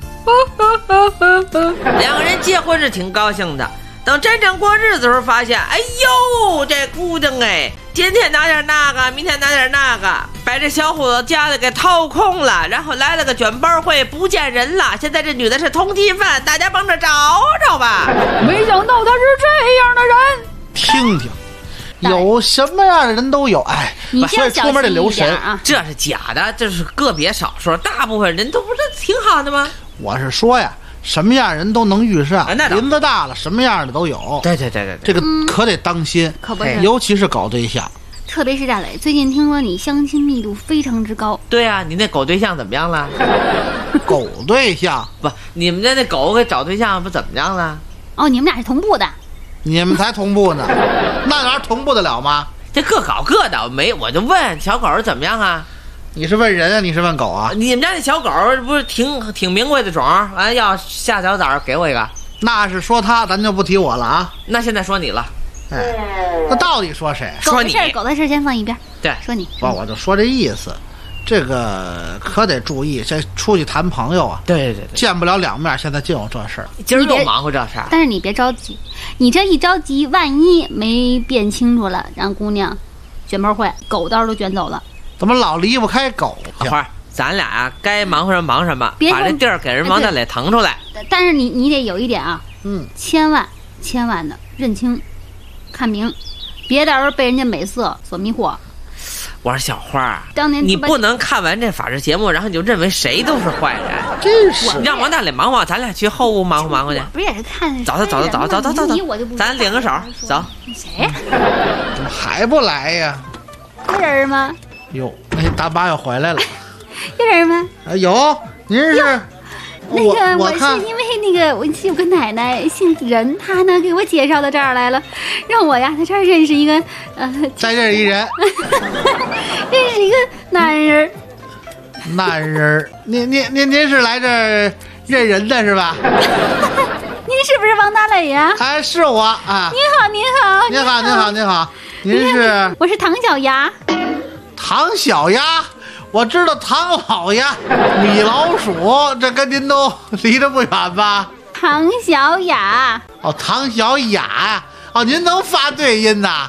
两个人结婚是挺高兴的，等真正过日子的时候发现，哎呦，这姑娘哎，今天拿点那个，明天拿点那个，把这小伙子家里给掏空了，然后来了个卷包会，不见人了。现在这女的是通缉犯，大家帮着找找吧。 没想到他是这样的人。 听听，有什么样的人都有，哎，所以出门得留神啊。 这是假的，这是个别少数，大部分人都不是挺好的吗？ 我是说呀，什么样人都能遇上，林子大了，什么样的都有。 对， 这个可得当心， 可不是， 尤其是搞对象。 特别是大磊，最近听说你相亲密度非常之高。 对啊，你那狗对象怎么样了？ 狗对象不，你们家那狗给找对象不怎么样了？ 哦，你们俩是同步的。 你们才同步呢，那哪同步得了吗？ 这各搞各的，我就问小狗怎么样啊？ 你是问人啊？你是问狗啊？ 你们家那小狗不是挺名贵的种，完要下小崽给我一个。 那是说他，咱就不提我了啊。 那现在说你了， 哎，那到底说谁？ 说你。狗的事先放一边。 对， 说你。 我就说这意思，这个可得注意，这出去谈朋友啊， 对， 见不了两面，现在净有这事儿。 今儿又忙活这事儿。 但是你别着急，你这一着急，万一没辨清楚了，让姑娘卷包会，狗刀都卷走了。 怎么老离不开狗？ 花儿，咱俩啊，该忙活什么忙什么，把这地儿给人王大磊腾出来。 但是你得有一点啊，千万的认清，看明，别到时候被人家美色所迷惑。 我说小花， 当年你不能看完这法制节目，然后你就认为谁都是坏人。 真是， 让王大磊忙活，咱俩去后屋忙活去。 不是也是看走， 你我就不， 咱领个手走。 谁呀？ 怎么还不来呀？ 有人吗？ 哟，那大巴又回来了。 有人吗？ 有，您是？ 那个我是因为那个我有个奶奶姓任，她呢给我介绍到这儿来了，让我呀在这儿认识一个再认识一人， 认识一个男人。 男人，您是来这儿认人的是吧？ 您是不是王大磊呀？ 哎，是我啊。 您好。 您是？ 我是唐小丫。 唐小丫。我知道唐老鸭、米老鼠，这跟您都离得不远吧？ 唐小雅。 哦，唐小雅。哦，您能发对音呐？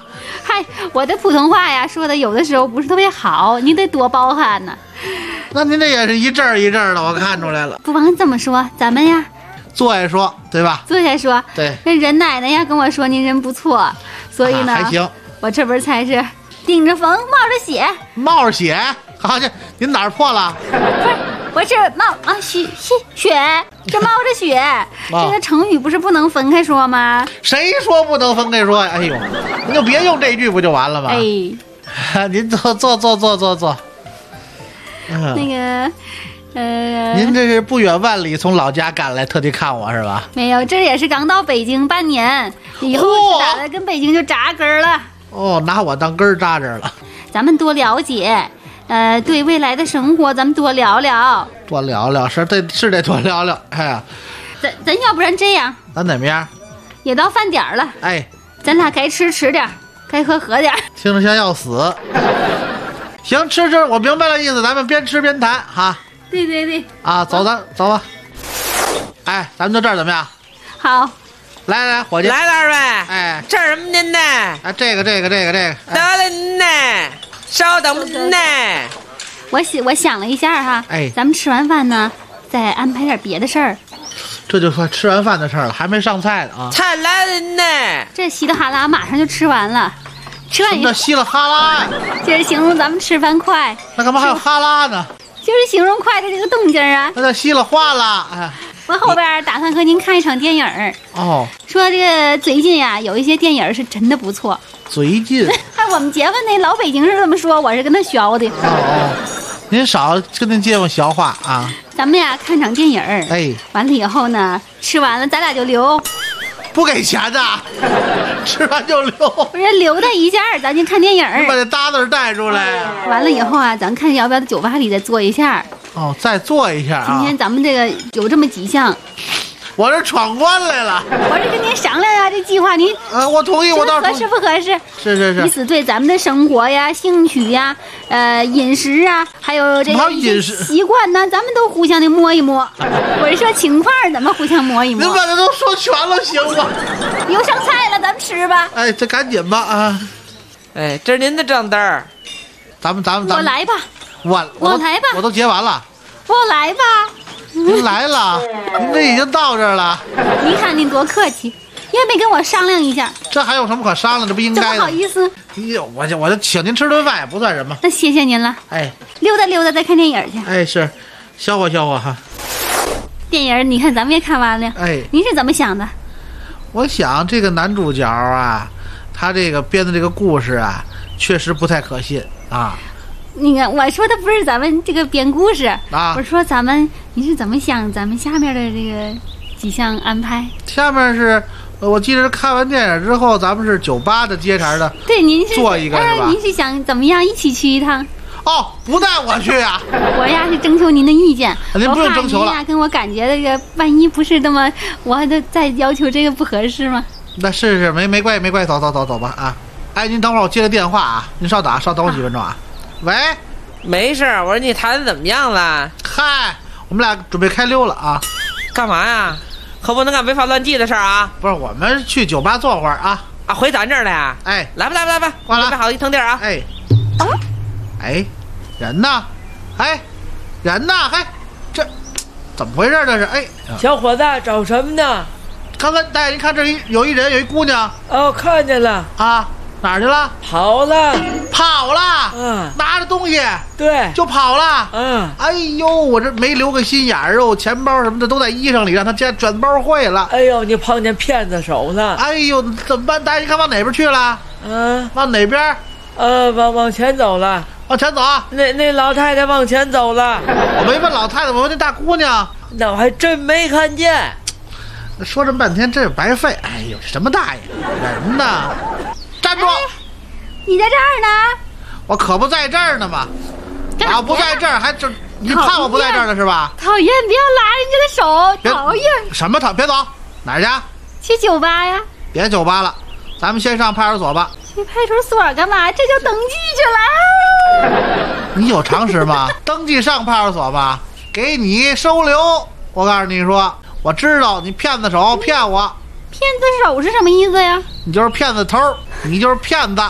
嗨，我的普通话呀说的有的时候不是特别好，你得多包涵呢。 那您这也是一阵儿一阵儿的，我看出来了。 不妨这么说，咱们呀坐下说，对吧？ 坐下说。 对。 那任奶奶呀跟我说您人不错，所以呢， 还行。 我这边才是顶着风冒着血。 冒着血？好家伙，您哪儿破了？ 不是，我是血，这冒着血。这个成语不是不能分开说吗？ 谁说不能分开说？哎呦，您就别用这句不就完了吗？ 哎， 您坐。 那个， 您这是不远万里从老家赶来，特地看我是吧？ 没有，这也是刚到北京半年，以后是打的跟北京就扎根了。 哦，拿我当根儿扎这儿了。 咱们多了解，对未来的生活咱们多聊聊。 多聊聊，是得多聊聊。哎呀， 咱要不然这样， 咱怎么样？ 也到饭点了， 哎， 咱俩该吃点，该喝点。 听着像要死。行，吃，我明白了意思，咱们边吃边谈哈。 对。 啊，走吧。哎，咱们就这儿怎么样？ 好。 来，伙计， 来点呗。 哎， 这什么您呢？ 哎，这个。得了您呢，稍等您呢。 我想了一下哈， 哎， 咱们吃完饭呢，再安排点别的事儿。 这就说吃完饭的事儿了，还没上菜呢啊！ 菜来了您呢。 这稀里哈啦马上就吃完了。吃完以后， 什么叫稀里哈拉呀？ 这是形容咱们吃饭快。 那干嘛还有哈拉呢？ 就是形容快的这个动静啊。 那叫稀里哗啦。哎， 我后边打算和您看一场电影。 哦。 说这个最近呀，有一些电影是真的不错。 最近。 哎，我们结婚那老北京是这么说，我是跟他学的。 哦。您少跟您街坊学话啊。 咱们呀看场电影。 哎。 完了以后呢，吃完了咱俩就留。 不给钱的，吃完就留。 不是留他一下，咱就看电影。 你把这搭子带出来。 完了以后啊，咱看要不要在酒吧里再做一下。 哦，再做一下啊。 今天咱们这个有这么几项。 我这闯关来了。 我这跟您商量呀，这计划您。 我同意，我倒合适不合适？ 是。 彼此对咱们的生活呀、兴趣呀、饮食啊，还有这个饮食习惯呢，咱们都互相的摸一摸。我是说情况怎么互相摸一摸？ 您把这都说全了，行吗？ 又上菜了，咱们吃吧。 哎，这赶紧吧啊！ 哎，这是您的账单儿。 咱们。 我来吧。 我来吧。 我都结完了。 我来吧。 您来了，您这已经到这儿了。 您看您多客气，也没跟我商量一下。 这还有什么可商量？这不应该的。 这不好意思。 哎呦，我就请您吃顿饭也不算什么。 那谢谢您了。 哎， 溜达再看电影去。 哎，是，消化哈。 电影你看咱们也看完了。 哎， 您是怎么想的？ 我想这个男主角啊，他这个编的这个故事啊，确实不太可信啊。 那个我说的不是咱们这个编故事啊， 我说您是怎么想咱们下面的这个几项安排？ 下面是，我记得看完电影之后，咱们是酒吧的接茬的。 对，您是做一个是吧？ 您是想怎么样一起去一趟？ 哦，不带我去啊！ 我呀是征求您的意见。 您不用征求了。 您呀跟我感觉这个万一不是那么，我还得再要求这个不合适吗？ 那是没关系，走吧啊！哎，您等会儿我接个电话啊，您稍等我几分钟啊。喂， 没事，我说你谈的怎么样了？ 嗨，我们俩准备开溜了啊。 干嘛呀？可不能干违法乱纪的事儿啊！ 不是，我们去酒吧坐会儿啊。 啊，回咱这儿来呀？ 哎， 来吧， 过来， 准备好一腾地儿啊！ 哎，人呢？哎，人呢？哎，这怎么回事？这是哎， 小伙子找什么呢？ 刚才大爷，您看这有一人，有一姑娘。 哦，看见了啊。哪儿去了？ 跑了。 拿着东西， 对， 就跑了。哎呦，我这没留个心眼儿哦，钱包什么的都在衣裳里，让他家卷包会了。 哎呦，你碰见骗子手了。 哎呦，怎么办？大爷，你看往哪边去了？往哪边？ 往前走了。 往前走。 那老太太往前走了。 我没问老太太，我问那大姑娘。 那我还真没看见。 说这么半天真是白费。哎呦，什么大爷？人呢？站住！ 你在这儿呢？ 我可不在这儿呢嘛！我要不在这儿，还你怕我不在这儿呢是吧？ 讨厌！不要拉人家的手！讨厌！ 什么别走！哪儿去？去酒吧呀！ 别酒吧了，咱们先上派出所吧。 去派出所干嘛？这就登记去了。 你有常识吗？登记上派出所吧，给你收留。我告诉你说，我知道你骗子手骗我。 骗子手是什么意思呀？ 你就是骗子头，你就是骗子。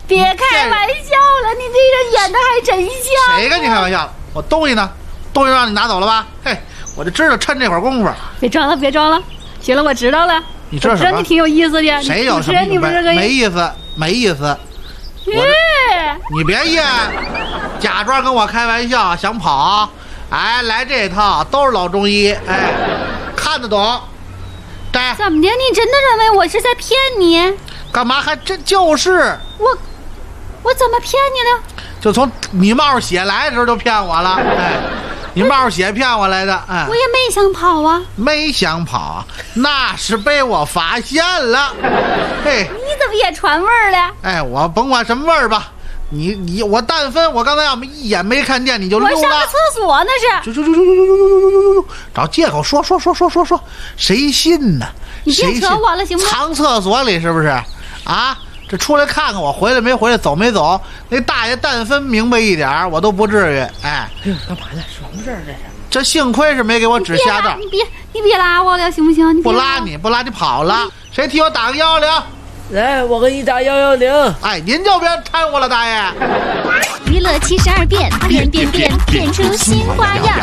别开玩笑了，你这个演的还真像。 谁跟你开玩笑了？我东西呢？东西让你拿走了吧？嘿，我就知道趁这会儿功夫。 别装了，别装了。行了，我知道了。 你知道什么？ 你挺有意思的。 谁有什么？ 你不是个没意思，没意思。你别噎，假装跟我开玩笑，想跑。哎，来这一套都是老中医，哎，看得懂。对， 怎么的？你真的认为我是在骗你？ 干嘛还真就是？ 我怎么骗你了？ 就从你冒血来的时候就骗我了，哎，你冒血骗我来的，哎， 我也没想跑啊， 没想跑，那是被我发现了，嘿， 你怎么也传味儿了？ 哎，我甭管什么味儿吧，我但分，我刚才要么一眼没看见你就溜了， 我上个厕所那是， 找借口说，谁信呢？ 你别扯我了行吗？ 藏厕所里是不是？啊？这出来看看我回来没回来，走没走？那大爷但分明白一点，我都不至于。哎， 干嘛呢？什么事儿这是？ 这幸亏是没给我指瞎道。 你别拉我了，行不行？ 不拉你跑了。谁替我打个110？ 来，我给你打110。 哎，您就别掺和了，大爷。 娱乐72变，变出新花样。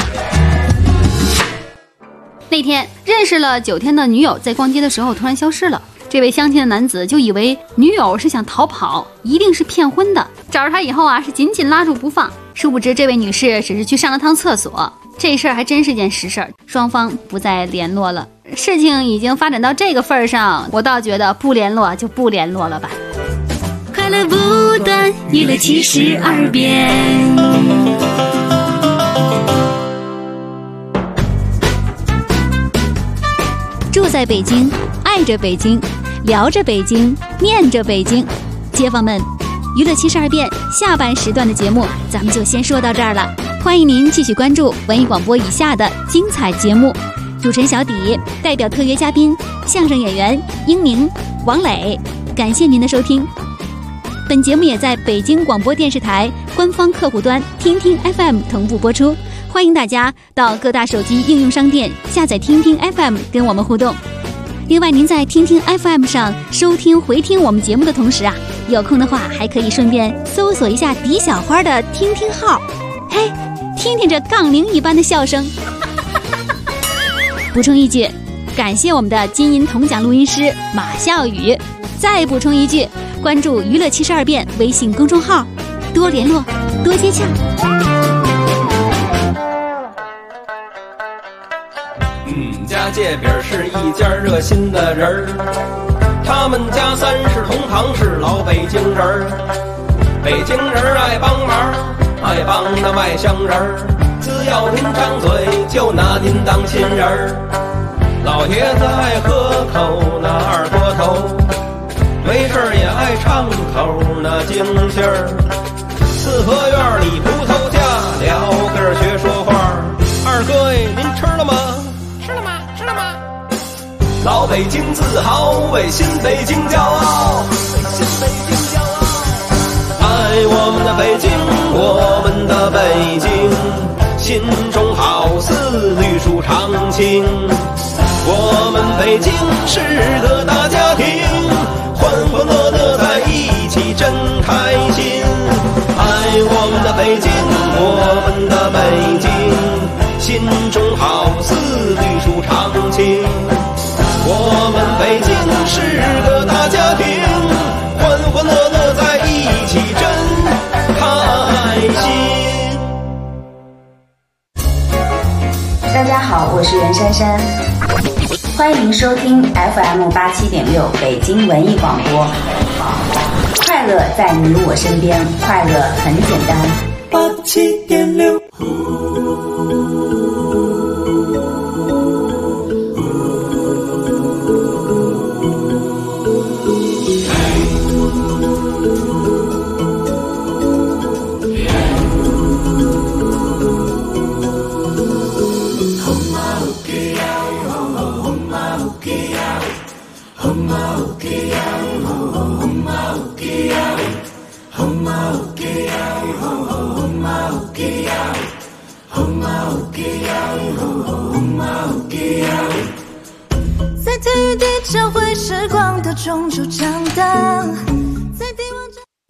那天认识了9天的女友，在逛街的时候突然消失了。这位相亲的男子就以为女友是想逃跑，一定是骗婚的，找着他以后啊是紧紧拉住不放。殊不知这位女士只是去上了趟厕所，这事儿还真是件实事儿，双方不再联络了。事情已经发展到这个份儿上，我倒觉得不联络就不联络了吧。快乐不断，娱乐72变。住在北京，爱着北京，聊着北京，念着北京。街坊们，娱乐72变下半时段的节目咱们就先说到这儿了，欢迎您继续关注文艺广播以下的精彩节目。主持人小底代表特约嘉宾相声演员英宁、王磊，感谢您的收听。本节目也在北京广播电视台官方客户端听听 FM 同步播出，欢迎大家到各大手机应用商店下载听听 FM 跟我们互动。另外您在听听 FM 上收听回听我们节目的同时啊，有空的话还可以顺便搜索一下狄小花的听听号，嘿，听听这杠铃一般的笑声。补充一句，感谢我们的金银铜奖录音师马笑宇。再补充一句，关注娱乐72变微信公众号，多联络，多接洽。 家界饼是一家热心的人儿，他们家30同堂是老北京人儿。北京人爱帮忙，爱帮那外乡人儿，只要您张嘴就拿您当亲人儿。老爷子爱喝口那二锅头，没事也爱唱口那京戏儿。四合院里葡萄架，聊根学说话。二哥哎，您吃了吗？吃了吗？吃了吗？老北京自豪，为新北京骄傲，为新北京骄傲。爱我们的北京，我们的北京，心中好似绿树长青。我们北京是个大家庭，欢欢乐乐在一起真开心。爱我们的北京，我们的北京，心中好似绿树长青。我们北京是个大家庭，欢欢乐乐在一起真开心。 大家好，我是袁姗姗，欢迎收听 FM87.6 北京文艺广播。快乐在你我身边，快乐很简单。 87.6 在体育地教会时光的中州长大，在帝王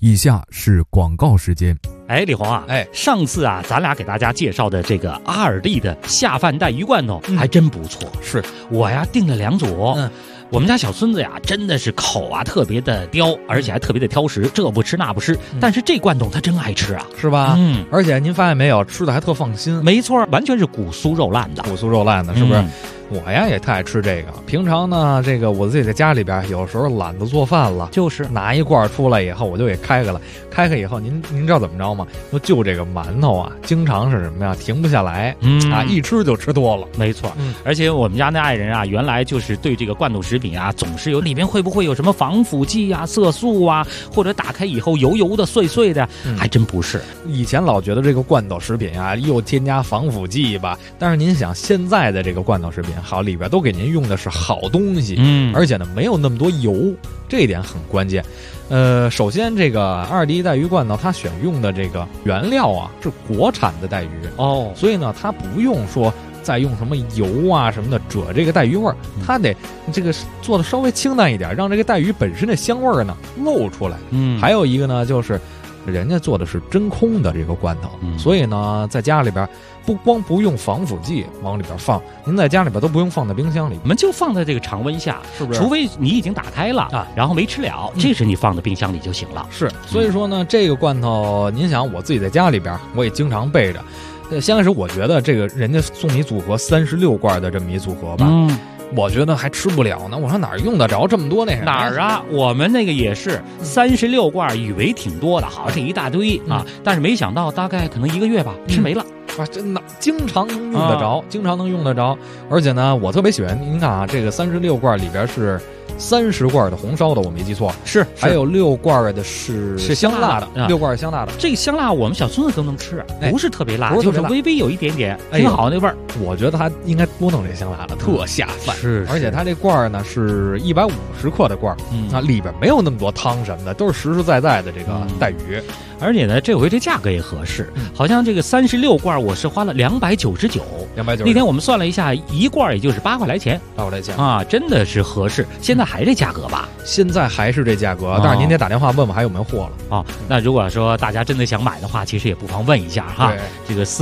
以下是广告时间。 哎，李红啊，上次啊，咱俩给大家介绍的这个阿尔利的下饭带鱼罐头还真不错。 是我呀订了2组。我们家小孙子呀，真的是口啊特别的刁，而且还特别的挑食，这不吃那不吃。但是这罐头他真爱吃啊， 是吧？而且您发现没有，吃的还特放心。 没错，完全是骨酥肉烂的， 骨酥肉烂的，是不是？我呀也特爱吃这个。平常呢，这个我自己在家里边，有时候懒得做饭了， 就是拿一罐出来以后，我就给开开了。开开以后，您知道怎么着吗？就这个馒头啊，经常是什么呀？停不下来，一吃就吃多了。 没错，而且我们家那爱人啊，原来就是对这个罐头食品啊，总是有里面会不会有什么防腐剂啊、色素啊，或者打开以后油油的、碎碎的，还真不是。 以前老觉得这个罐头食品啊，又添加防腐剂吧，但是您想，现在的这个罐头食品，好，里边都给您用的是好东西，而且呢没有那么多油，这一点很关键。首先这个阿尔利带鱼罐头，它选用的这个原料啊是国产的带鱼哦， 所以呢它不用说再用什么油啊什么的遮这个带鱼味儿，它得这个做的稍微清淡一点，让这个带鱼本身的香味儿呢露出来。还有一个呢就是人家做的是真空的这个罐头，所以呢在家里边不用防腐剂往里边放，您在家里边都不用放在冰箱里， 我们就放在这个常温下， 是不是？ 除非你已经打开了啊，然后没吃了，这时你放在冰箱里就行了。 是，所以说呢，这个罐头，您想我自己在家里边我也经常备着。先开始我觉得这个人家送你组合36罐的这么一组合吧，我觉得还吃不了呢。我说哪儿用得着这么多那什么？ 哪儿啊？我们那个也是36罐，以为挺多的，好像一大堆啊，但是没想到大概可能1个月吧，吃没了。 啊，真的经常能用得着，经常能用得着。而且呢，我特别喜欢，您看啊，这个36罐里边是30罐的红烧的，我没记错， 是还有6罐的是香辣的，6罐香辣的。 这个香辣我们小孙子都能吃，不是特别辣，就是微微有一点点，挺好那味儿。 我觉得他应该多弄这香辣的，特下饭。 是， 而且他这罐呢是150克的罐，啊，里边没有那么多汤什么的，都是实实在在的这个带鱼。 而且呢，这回这价格也合适，好像这个36罐我是花了299。那天我们算了一下，一罐也就是8块来钱 ，8块来钱啊，真的是合适。现在还这价格吧？ 现在还是这价格，但是您得打电话问问还有没有货了啊。那如果说大家真的想买的话，其实也不妨问一下哈。这个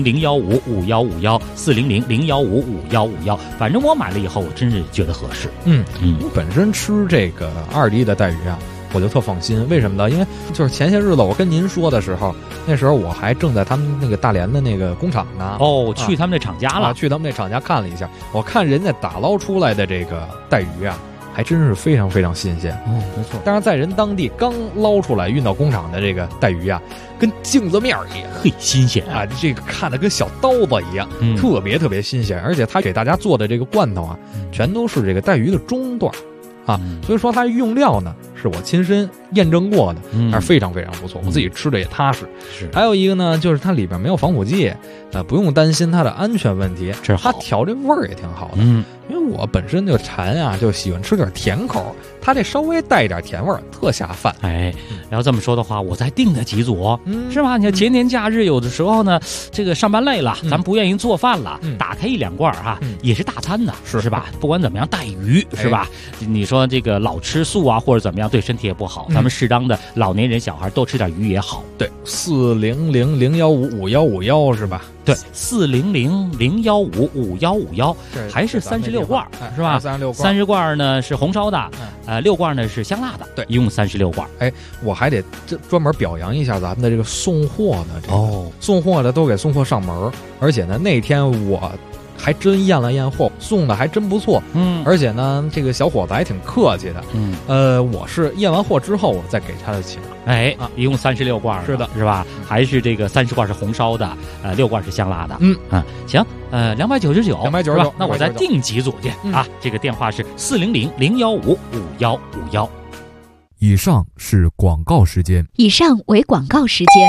400-015-5151，400-015-5151，反正我买了以后，我真是觉得合适。 本身吃这个阿尔利的带鱼啊，我就特放心。为什么呢？因为就是前些日子我跟您说的时候，那时候我还正在他们那个大连的那个工厂呢。 去他们那厂家了， 去他们那厂家看了一下，我看人家打捞出来的这个带鱼啊，还真是非常非常新鲜。 没错。 但是在人当地刚捞出来运到工厂的这个带鱼啊，跟镜子面一样， 嘿，新鲜啊！这个看着跟小刀子一样，特别特别新鲜。而且他给大家做的这个罐头啊，全都是这个带鱼的中段。所以说它用料呢是我亲身验证过的，还是非常非常不错，我自己吃的也踏实。 是， 还有一个呢，就是它里边没有防腐剂，不用担心它的安全问题。它调这味儿也挺好的，因为我本身就馋啊，就喜欢吃点甜口，它这稍微带一点甜味儿，特下饭。 然后这么说的话，我再订了几组，是吧？你看节年假日有的时候呢，这个上班累了，咱不愿意做饭了，打开1-2罐哈，也是大餐呢，是吧？不管怎么样，带鱼是吧？你说这个老吃素啊，或者怎么样，对身体也不好。咱们适当的老年人、小孩多吃点鱼也好。 对，400-015-5151是吧？ 对，400-015-5151，还是36罐，是吧 ？36罐 ，30罐呢是红烧的，6罐呢是香辣的， 对， 一共36罐。 我还得专门表扬一下咱们的这个送货的送货的都给送货上门，而且呢那天我还真验了验货，送的还真不错。而且呢这个小伙子还挺客气的。我是验完货之后我再给他的钱。 一共36罐， 是的， 是吧？还是这个30罐是红烧的，6罐是香辣的。行，299，是吧？那我再订几组去啊。这个电话是400-015-5151。 以上是广告时间。 以上为广告时间。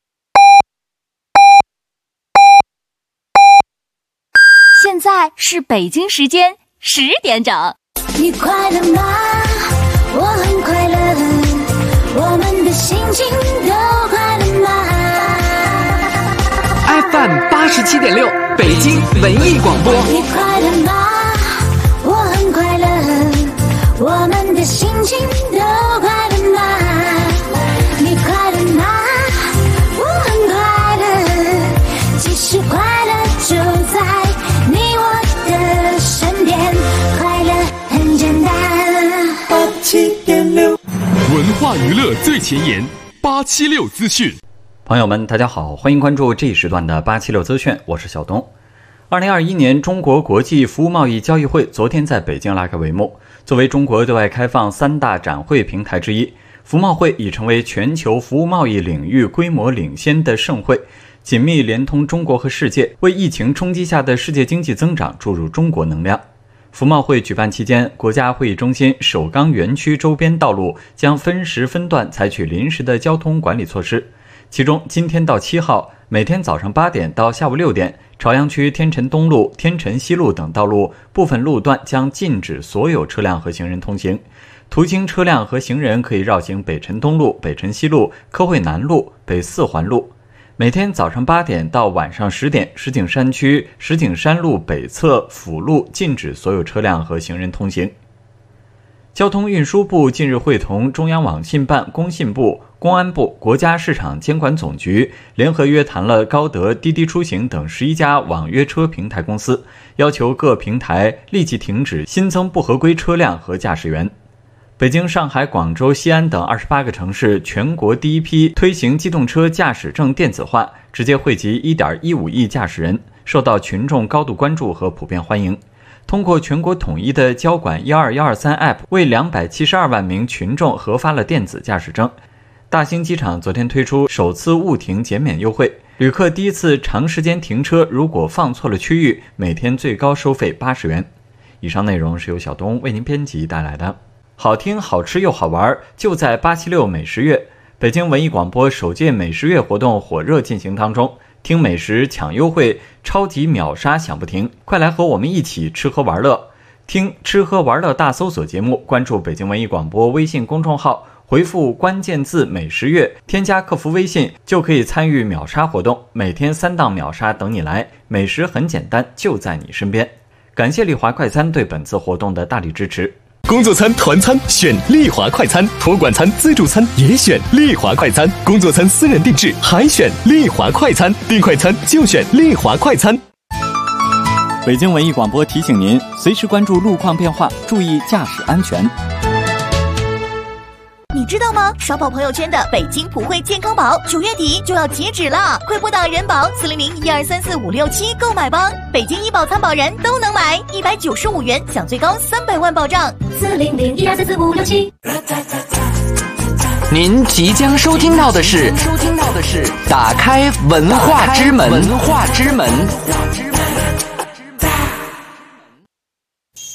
现在是北京时间10点整。 你快乐吗？我很快乐，我们的心情都快乐吗 ？FM 87.6，北京文艺广播。 你快乐吗？我很快乐，我们的心情都快乐吗？你化娱乐最前沿，876资讯。 朋友们，大家好，欢迎关注这一时段的876资讯，我是小东。2021年中国国际服务贸易交易会昨天在北京拉开帷幕。作为中国对外开放3大展会平台之一，服贸会已成为全球服务贸易领域规模领先的盛会，紧密连通中国和世界，为疫情冲击下的世界经济增长注入中国能量。服贸会举办期间，国家会议中心首钢园区周边道路将分时分段采取临时的交通管理措施。其中，今天到7号，每天早上8点到下午6点，朝阳区天辰东路、天辰西路等道路部分路段将禁止所有车辆和行人通行。途经车辆和行人可以绕行北辰东路、北辰西路、科汇南路、北4环路。每天早上8点到晚上10点，石景山区石景山路北侧辅路禁止所有车辆和行人通行。交通运输部近日会同中央网信办、工信部、公安部、国家市场监管总局联合约谈了高德、滴滴出行等11家网约车平台公司，要求各平台立即停止新增不合规车辆和驾驶员。北京、上海、广州、西安等28个城市全国第一批推行机动车驾驶证电子化，直接惠及 1.15 亿驾驶人，受到群众高度关注和普遍欢迎。通过全国统一的交管12123 App 为272万名群众核发了电子驾驶证。大兴机场昨天推出首次误停减免优惠，旅客第一次长时间停车如果放错了区域，每天最高收费80元。以上内容是由小东为您编辑带来的。好听、好吃又好玩，就在876美食月。北京文艺广播首届美食月活动火热进行当中，听美食抢优惠，超级秒杀享不停，快来和我们一起吃喝玩乐。听吃喝玩乐大搜索节目，关注北京文艺广播微信公众号，回复关键字美食月，添加客服微信就可以参与秒杀活动，每天3档秒杀等你来，美食很简单，就在你身边。感谢丽华快餐对本次活动的大力支持。 工作餐、团餐选丽华快餐，托管餐、自助餐也选丽华快餐，工作餐私人定制还选丽华快餐，订快餐就选丽华快餐。 北京文艺广播提醒您，随时关注路况变化，注意驾驶安全。 你知道吗？刷爆朋友圈的北京普惠健康宝9月底就要截止了，快拨打人保400-1234-567购买吧！北京医保参保人都能买，195元享最高300万保障。400-1234-567。 您即将收听到的是打开文化之门。